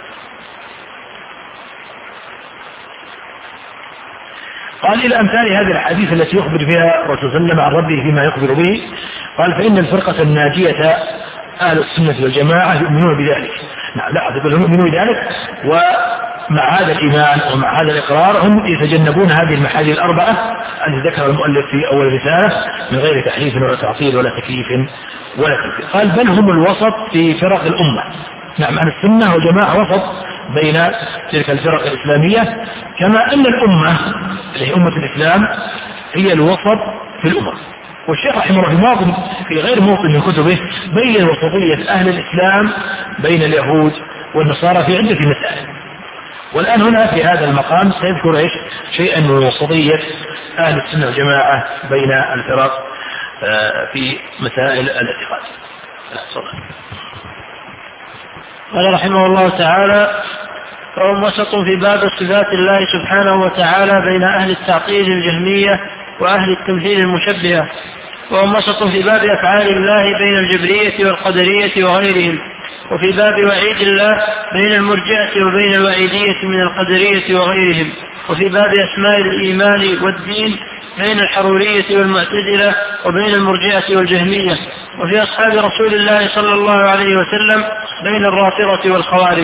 قال إلى أمثال هذه الحديث التي يخبر فيها الرسول صلى الله عليه وسلم عن ربه فيما يخبر به، قال فإن الفرقة الناجية أهل السنة والجماعة يؤمنون بذلك. نعم لا أعتقد أنهم يؤمنون بذلك، ومع هذا الإيمان ومع هذا الإقرار هم يتجنبون هذه المحاذير الأربعة التي ذكر المؤلف في أول رسالة من غير تحريف ولا تعطيل ولا تكييف ولا تكفير. قال بل هم الوسط في فرق الأمة. نعم أهل السنة والجماعة وسط بين تلك الفرق الإسلامية، كما أن الأمة اللي هي أمة الإسلام هي الوسط في الأمة. والشيخ رحمه الله في غير موطن من كتبه بين وسطية أهل الإسلام بين اليهود والنصارى في عدة مسائل. والآن هنا في هذا المقام سيذكر إيش شيئا من وسطية أهل السنة والجماعة بين الفرق في مسائل الاعتقاد. قال رحمه الله تعالى فهم وسط في باب صفات الله سبحانه وتعالى بين أهل التعطيل الجهمية وأهل التمثيل المشبهة، وهم وسط في باب أفعال الله بين الجبرية والقدرية وغيرهم، وفي باب وعيد الله بين المرجئة وبين الوعيدية من القدرية وغيرهم، وفي باب أسماء الإيمان والدين بين الحرورية والمعتزلة وبين المرجئة والجهمية، وفي أصحاب رسول الله صلى الله عليه وسلم بين الرافضة والخوارج.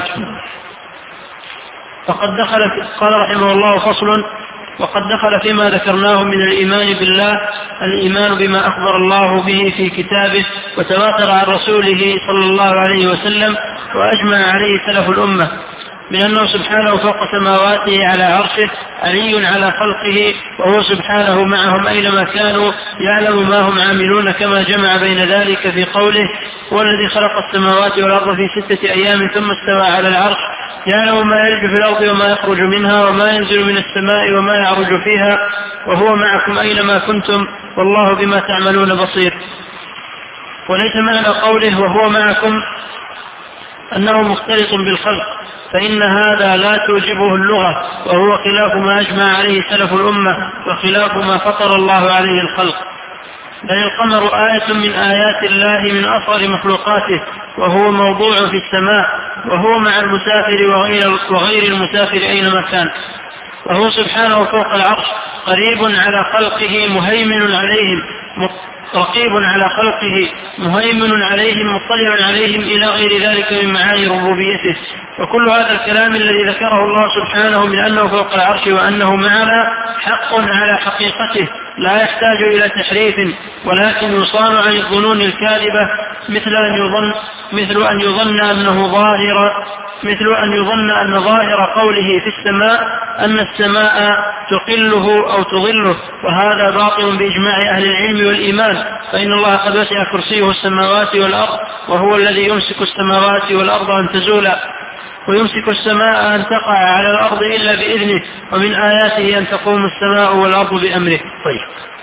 فقد دخل قال رحمه الله فصل وقد دخل فيما ذكرناه من الإيمان بالله الإيمان بما أخبر الله به في كتابه وتواتر عن رسوله صلى الله عليه وسلم وأجمع عليه سلف الأمة من أنه سبحانه فوق سماواته على عرشه علي على خلقه، وهو سبحانه معهم أينما كانوا يعلم ما هم عاملون، كما جمع بين ذلك في قوله هو الذي خلق السماوات والأرض في ستة أيام ثم استوى على العرش يعلم ما يلج في الأرض وما يخرج منها وما ينزل من السماء وما يعرج فيها وهو معكم أينما كنتم والله بما تعملون بصير. وليس معنى قوله وهو معكم أنه مختلط بالخلق، فإن هذا لا توجبه اللغة، وهو خلاف ما أجمع عليه سلف الأمة وخلاف ما فطر الله عليه الخلق. بل القمر آية من آيات الله من أصغر مخلوقاته، وهو موضوع في السماء، وهو مع المسافر وغير, وغير المسافر أينما كان، وهو سبحانه فوق العرش قريب على خلقه مهيمن عليهم رقيب على خلقه مهيمن عليهم مطلع عليهم إلى غير ذلك من معاني ربوبيته. وكل هذا الكلام الذي ذكره الله سبحانه من أنه فوق العرش وأنه معنا حق على حقيقته لا يحتاج إلى تحريف، ولكن يصان عن الظنون الكاذبة مثل أن يظن مثل أن يظن أنه ظاهر مثل أن يظن أن ظاهر قوله في السماء أن السماء تقله أو تظله، وهذا باطل بإجماع أهل العلم والإيمان، فإن الله قد وسع كرسيه السماوات والأرض، وهو الذي يمسك السماوات والأرض أن تزولا، ويمسك السماء أن تقع على الأرض إلا بإذنه، ومن آياته أن تقوم السماء والأرض بأمره. طيب،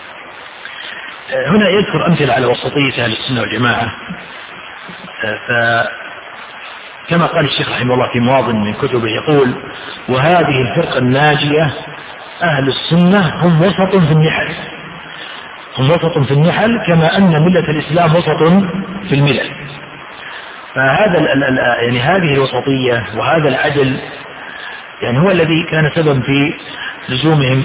هنا يذكر أمثلة على وسطية أهل السنة والجماعة. فكما قال الشيخ رحمه الله في مواضع من كتبه يقول: وهذه الفرقة الناجية أهل السنة هم وسط في النحل، هم وسط في النحل كما أن ملة الإسلام وسط في الملل. فهذا يعني هذه الوسطية وهذا العدل يعني هو الذي كان سبب في لزومهم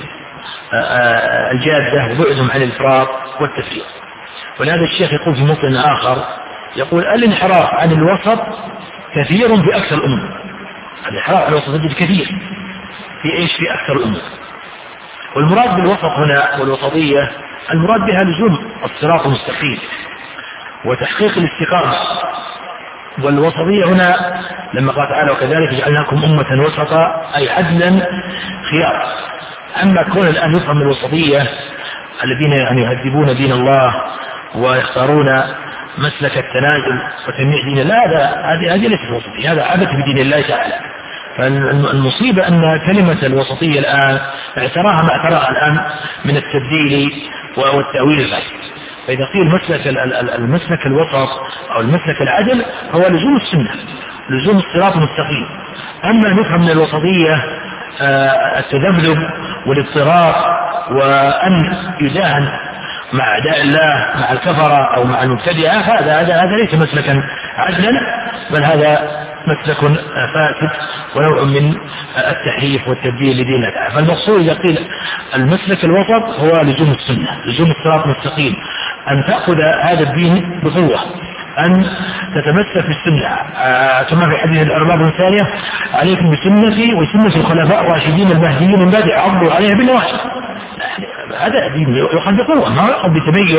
الجادة وبعدهم عن الإفراط والتفريط. ولهذا الشيخ يقول في موطن آخر يقول: الانحراف عن الوسط كثير في أكثر الأمور. الانحراف عن الوسط تجد كثير في إيش في أكثر الأمور. والمراد بالوسط هنا والوسطية المراد بها لزوم الصراط المستقيم وتحقيق الاستقامة. والوسطية هنا لما قال تعالى: وكذلك جعلناكم أمة وسطا، أي عدلا خيار. أما كون الآن يفهم الوسطية الذين يعني يهذبون دين الله ويختارون مسلك التنازل وتمييع دين الله، هذا هذه ليست الوسطية، هذا عبث بدين الله تعالى. فالمصيبة أن كلمة الوسطية الآن اعتراها ما اعتراها الآن من التبديل والتأويل الفاسد. فإذا قيل مسلك المسلك الوسط أو المسلك العدل هو لزوم السنة، لزوم الصراط المستقيم. أما نفهم من الوسطية التذبذب والاضطراب وأن يداهن مع أعداء الله مع الكفرة أو مع المبتدعة، هذا هذا هذا ليس مسلكا عدلا، بل هذا مسلك فاسد ونوع من التحريف والتبديل لدين الله تعالى. فالمقصود إذا قيل المسلك الوسط هو لزوم السنة، لزوم الصراط المستقيم، أن تأخذ هذا الدين بقوة، أن تتمسك بالسنة كما في حديث الأرباب الثانية: عليكم بسنتي وسنة الخلفاء الراشدين المهديين من بعد عضوا عليها بالنواجذ. هذا دين يؤخذ بقوة، ما يؤخذ بتميع،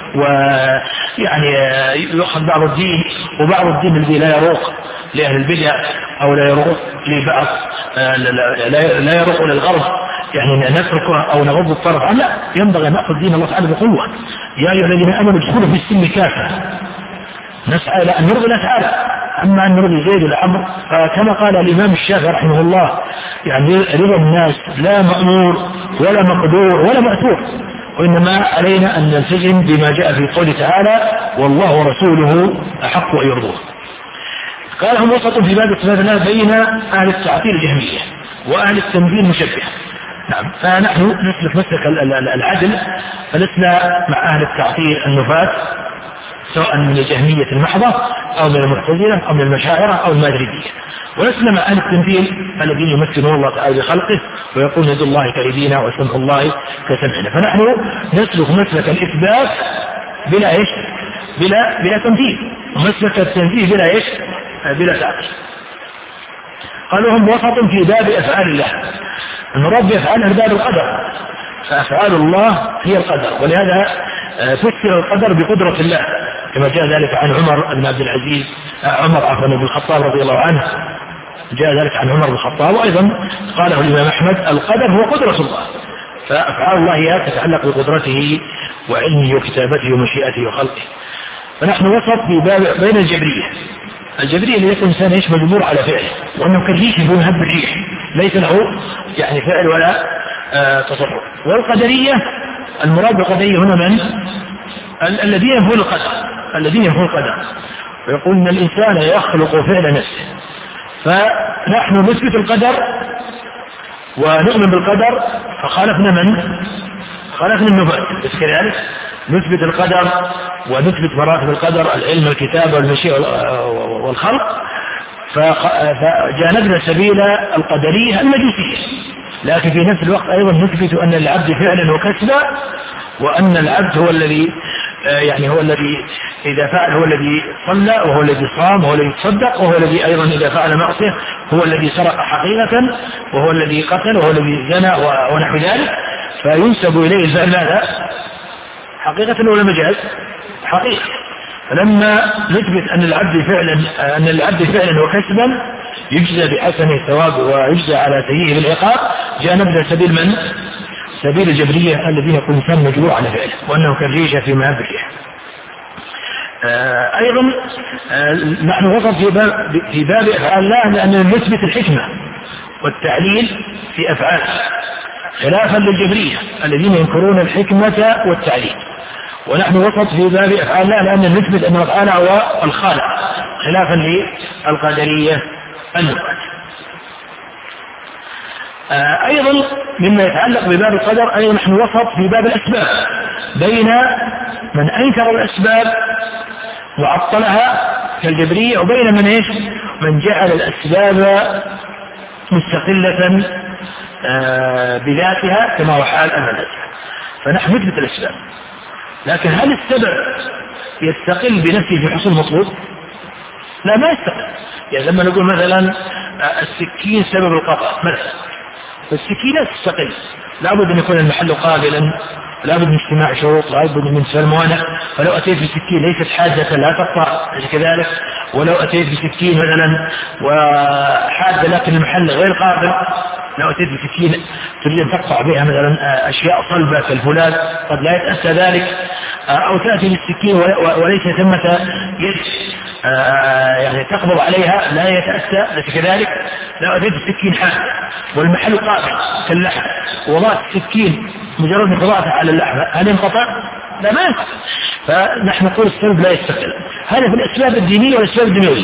ويعني يؤخذ بعض الدين وبعض الدين الذي لا يروق لأهل البدع أو لا يروق لبعض لا يروق للغرب، يعني نتركه أو نغض الطرف عنه. لا، ينبغي أن نأخذ دين الله تعالى بقوة. يا أيها الذين آمنوا ادخلوا في السلم كافة، نسعى إلى أن نرضي الله تعالى. أما أن نرضي زيد الأمر كما قال الإمام الشافعي رحمه الله: يعني رضا الناس لا مأمور ولا مقدور ولا مأثور، وإنما علينا أن نلتزم بما جاء في قوله تعالى: والله ورسوله أحق أن يرضوه. قال: هم وسط في باب صفات الله بين أهل التعطيل الجهمية وأهل التنزيل المشبهة. نعم، فنحن نسلك مسلك العدل، فلسنا مع أهل التعطيل النفاة سواء من الجهمية المحضة أو من المعتزلة أو من المشاعرة أو الماتريدية، ولسنا مع أهل التنزيل الذين يمثلون الله تعالى بخلقه ويقول: يد الله كأيدينا وسمع الله كسمعنا. فنحن نسلك مسلك الإثبات بلا إيش؟ بلا بلا تمثيل، ومسلك التنزيه بلا إيش؟ بلا تعطيل. قالوا: هم وسط في باب أفعال الله، المراد بأفعاله باب القدر، فأفعال الله هي القدر، ولهذا فسر القدر بقدرة الله كما جاء ذلك عن عمر بن عبد العزيز عمر عفوا بن الخطاب رضي الله عنه، جاء ذلك عن عمر بن الخطاب، وأيضا قاله الإمام أحمد: القدر هو قدرة الله، فأفعال الله هي تتعلق بقدرته وعلمه وكتابته ومشيئته وخلقه. فنحن وسط في باب بين الجبرية. الجبرية اللي يكون إنسان يشمل الأمور على فعله، وأنه كالريح يكون هب الريح ليس له يعني فعل ولا آه تصرف. والقدرية المراد بالقدرية هنا من الذين ينفون القدر، الذين ينفون القدر ويقول ان الانسان يخلق فعل نفسه. فنحن نثبت القدر ونؤمن بالقدر، فخالفنا من خالفنا النفاة، بس كذلك نثبت القدر ونثبت مراتب القدر: العلم والكتابة والمشيئة والخلق، فجانبنا سبيل القدرية المجوسية. لكن في نفس الوقت أيضا نثبت أن العبد فعلا وكسبا، وأن العبد هو الذي يعني هو الذي إذا فعل هو الذي صلى، وهو الذي صام، وهو الذي تصدق، وهو الذي أيضا إذا فعل معصية هو الذي سرق حقيقة، وهو الذي قتل، وهو الذي زنى ونحو ذلك، فينسب إليه الفعل ماذا؟ حقيقة ولا مجاز؟ حقيقة. فلما نثبت أن العبد فعلا أن العبد فعلا وكسبا يجزى بحسنه الثواب ويجزى على سيئه بالعقاب، جاء نبذ سبيل من؟ سبيل الجبرية الذين يكون الإنسان مجبور على فعله، وأنه كالريشة في مهب الريح. آه أيضا آه نحن وصف في باب, في باب أفعال الله لأننا نثبت الحكمة والتعليل في أفعاله، خلافا للجبرية الذين ينكرون الحكمة والتعليل. ونحن وصف في باب أفعال الله لأننا نثبت أن أفعاله هو الخالق، خلافا للقدرية النفاة. آه أيضا مما يتعلق بباب القدر، أيضا نحن وصف في باب الأسباب بين من أنكر الأسباب وعطلها كالجبرية، وبين من إيش؟ من جعل الأسباب مستقلة آه بذاتها كما هو حال الملائكة. فنحن نثبت الأسباب، لكن هل السبب يستقل بنفسه في حصول المطلوب؟ لا، ما يستقل. يعني لما نقول مثلا السكين سبب القطع مثلا، فالسكين لا تستقل، لابد أن يكون المحل قابلا، لابد من اجتماع شروط، لابد من انتفاء الموانع. فلو أتيت بسكين ليست حادة لا تقطع كذلك، ولو أتيت بسكين مثلا وحادة لكن المحل غير قابل، لو أتيت بسكين تريد أن تقطع بها مثلا أشياء صلبة كالفولاذ قد لا يتأسى ذلك، أو تأتي بالسكين وليس ثمة يد يعني تقبض عليها لا يتأسى لك كذلك. لو أتيت بالسكين حادة والمحل قابل كاللحم وضعت السكين مجرد من قضاءتها على اللحم، هل ينقطع؟ لا، ما ينقطع. فنحن نقول السبب لا يستقل. هذا في الأسباب الدينية والأسباب الدنيوية.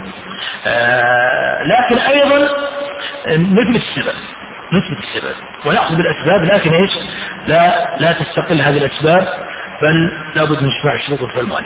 آه لكن أيضا نثبت السبب نثبت السبب ونأخذ بالأسباب، لكن إيش؟ لا لا تستقل هذه الأسباب، بل لابد من اجتماع الشروط والموانع.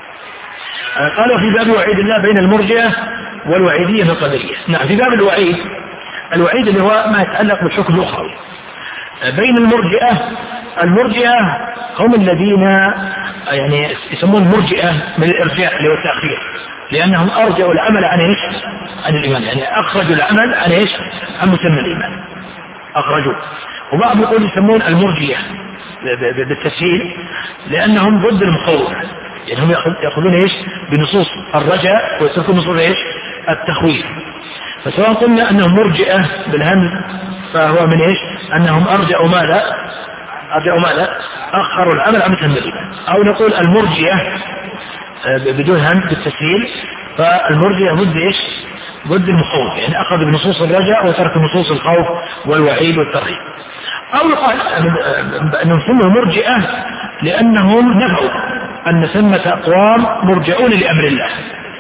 آه قالوا في باب وعيد الله بين المرجئة والوعيدية من القدرية. نعم، في باب الوعيد، الوعيد اللي هو ما يتعلق بالحكم الأخروي بين المرجئة. المرجئة هم الذين يعني يسمون المرجئة من الإرجاء اللي هو التأخير، لأنهم أرجعوا العمل عن إيش؟ عن الإيمان، يعني أخرجوا العمل عن إيش؟ عن مسمى الإيمان، أخرجوا. وبعضهم يقول يسمون المرجئة بالتسهيل لأنهم ضد المخوف، يعني هم يأخذون إيش؟ بنصوص الرجاء ويتركون نصوص إيش؟ التخويف. فسواء قلنا أنهم مرجئة بالهمز فهو من إيش؟ أنهم أرجعوا ماذا؟ أرجعوا ماذا؟ أخروا العمل عن مسمى الإيمان. أو نقول المرجئة بدون همز بالتسهيل، فالمرجئة ضد إيش؟ ضد المخوف، يعني أخذ بنصوص الرجاء وترك نصوص الخوف والوعيد والترهيب. أو يقال أنهم سموا مرجئة لأنهم نفوا أن ثمة أقوام مرجعون لأمر الله،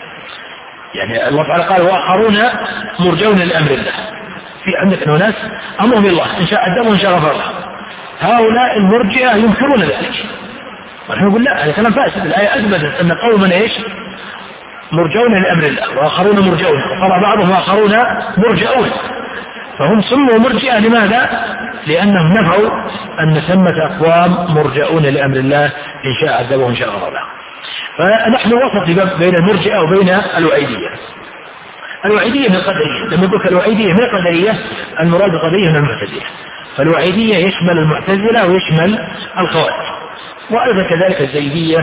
يعني الله تعالى قال وآخرون مرجعون لأمر الله. في عندك ناس أمرهم الله إن شاء عذبهم وإن شاء غفر لهم، هؤلاء المرجئة ينكرون ذلك، ونحن نقول لا، هذا كلام فاسد. الآية أثبتت أن قوما إيش؟ مرجعون لأمر الله وآخرون مرجعون، وقال بعضهم وآخرون مرجعون، فهم سموا مرجئة لماذا؟ لأنهم نفوا أن ثمة أقوام مرجعون لأمر الله إن شاء عذبهم وإن شاء غفر لهم. فنحن وسط بين المرجئة وبين الوعيدية. الوعيدية من القدرية، لما يقول الوعيدية من القدرية المراد القدرية من المعتزلة، فالوعيدية يشمل المعتزلة ويشمل الخوارج، وأيضا كذلك الزيدية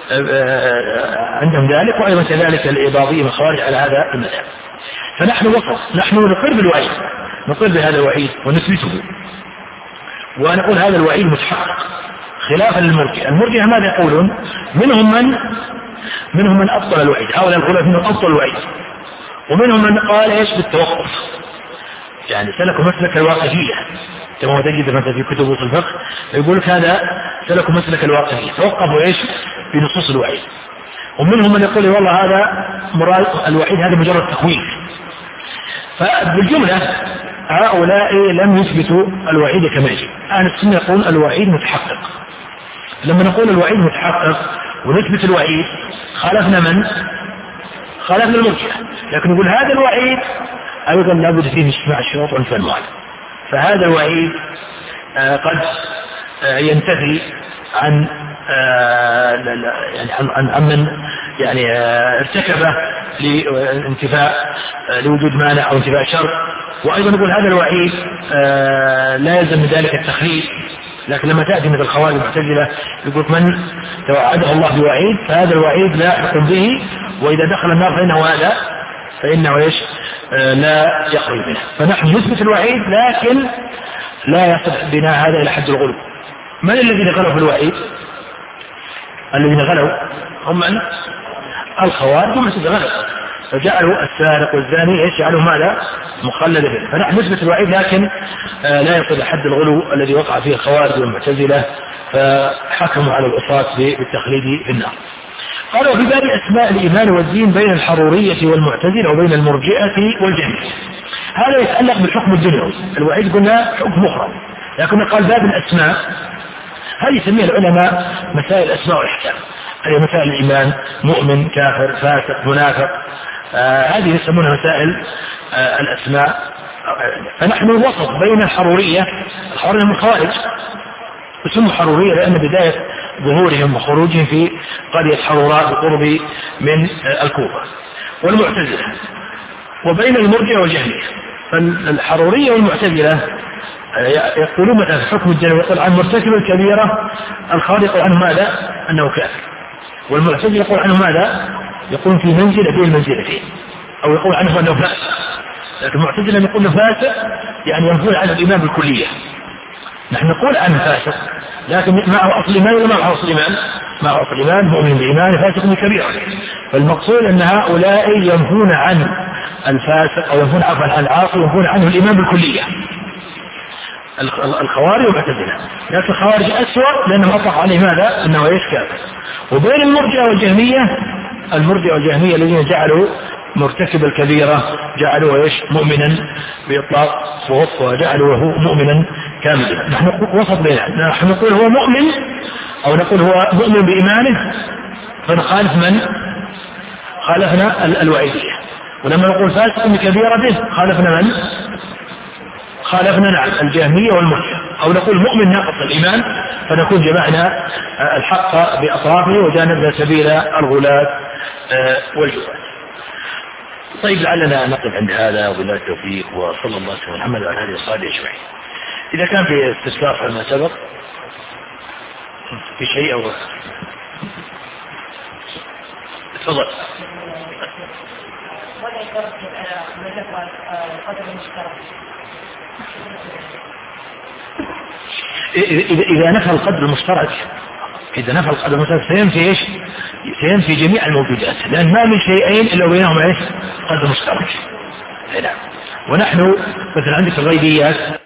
عندهم ذلك، وأيضا كذلك الإباضية من الخوارج على هذا المذهب. فنحن وسط، نحن نقر بالوعيد، نقر بهذا الوعيد ونثبته، ونقول هذا الوعيد متحقق خلافا للمرجئة. المرجئة ماذا يقولون؟ منهم من منهم من أبطل الوعيد، هؤلاء الخلاف منهم أبطل الوعيد، ومنهم من قال إيش؟ بالتوقف، يعني سلكوا مسلك الواقفية كما تجد مثلا في كتب أصول الفقه يقول لك هذا سلكوا مسلك الواقفية، توقفوا إيش؟ بنصوص الوعيد. ومنهم من يقول والله هذا مراد الوعيد هذا مجرد تخويف. فبالجملة هؤلاء لم يثبتوا الوعيد كما يجب. أهل السنة يقول الوعيد متحقق. لما نقول الوعيد متحقق ونثبت الوعيد خالفنا من؟ خالفنا المرجئة، لكن نقول هذا الوعيد أيضا لابد فيه اجتماع الشروط وانتفاء الموانع. فهذا الوعيد قد ينتفي عن يعني عن من يعني ارتكب لانتفاء لوجود مانع أو انتفاء شر. وأيضا نقول هذا الوعيد لا يلزم من ذلك التخليد، لكن لما تأتي مثل الخوارج المعتزلة يقول من توعده الله بوعيد فهذا الوعيد لا يحكم به، وإذا دخل النار فإنه هذا فإنه إيش لا يخرج منه. فنحن نثبت الوعيد لكن لا يصل بنا هذا إلى حد الغلو. من الذين غلوا في الوعيد؟ الذين غلوا هم من الخوارج والمعتزلة غلوا، فجعلوا السارق والزاني ايش جعلوا ماذا مخلد به. فنحن نثبت الوعيد لكن آه لا يصل حد الغلو الذي وقع فيه الخوارج والمعتزلة فحكموا على العصاة بالتخليد في النار. قالوا في باب أسماء الإيمان والدين بين الحرورية والمعتزلة وبين المرجئة والجهمية. هذا يتعلق بالحكم الدنيوي. الوعيد قلنا حكم أخرى، لكن قال باب الأسماء هذه يسميها العلماء مسائل الأسماء والأحكام، هذه مسائل الإيمان، مؤمن كافر فاسق منافق، آه هذه يسمونها مسائل آه الأسماء. فنحن وسط بين الحرورية، الحرورية من الخوارج اسمهم حرورية لأن بداية ظهورهم وخروجهم في قرية حروراء بقرب من آه الكوفة، والمعتزلة، وبين المرجئة والجهمية. فالحرورية والمعتزلة يقولون مثلا حكم الجنة يقول عن مرتكب الكبيرة، الخالق يقول عنه ماذا أنه كافر، والمعتزلة يقول عنه ماذا يقول في منزلة بين المنزلتين، أو يقول عنه أنه فاسق. لكن المعتزلة يقول له فاسق يعني ينفون عنه الإيمان بالكلية. نحن نقول عنه فاسق لكن معه أصل إيمان ولا معه أصل إيمان؟ معه أصل إيمان، مؤمن بإيمان، فاسق بكبيرة. فالمقصود أن هؤلاء ينفون عن الفاسق أو ينفون عفوا عن العاصي ينفون عنه الإيمان بالكلية، الخوارج والمعتزلة. لكن الخوارج أسوأ لأنهم أطلق عليه ماذا أنه إيش كافر. وبين المرجئة والجهمية، المرجئة والجهمية الذين جعلوا مرتكب الكبيرة جعلوا إيش مؤمنا بإطلاق صوت، وجعلوا هو مؤمنا كاملا. نحن وسط بيننا، نحن نقول هو مؤمن أو نقول هو مؤمن بإيمانه فنخالف من خالفنا الوعيدية، ولما نقول فاسق بكبيرته خالفنا من خالفنا نعم الجهمية والمرجئة، أو نقول مؤمن ناقص الإيمان فنكون جمعنا الحق بأطرافه وجانبنا سبيل الغلاة والجهال. طيب لعلنا نقف عند هذا وبالله التوفيق، وصلى الله عليه محمد وعلى آله وصحبه أجمعين. إذا كان في استفسار فيما سبق في شيء أو تفضل. إذا نفى القدر المشترك إذا نفى القدر المشترك سينفي إيش؟ سينفي جميع الموجودات، لأن ما من شيئين إلا بينهم إيش؟ قدر مشترك. نعم. ونحن مثل عندك الغيبيات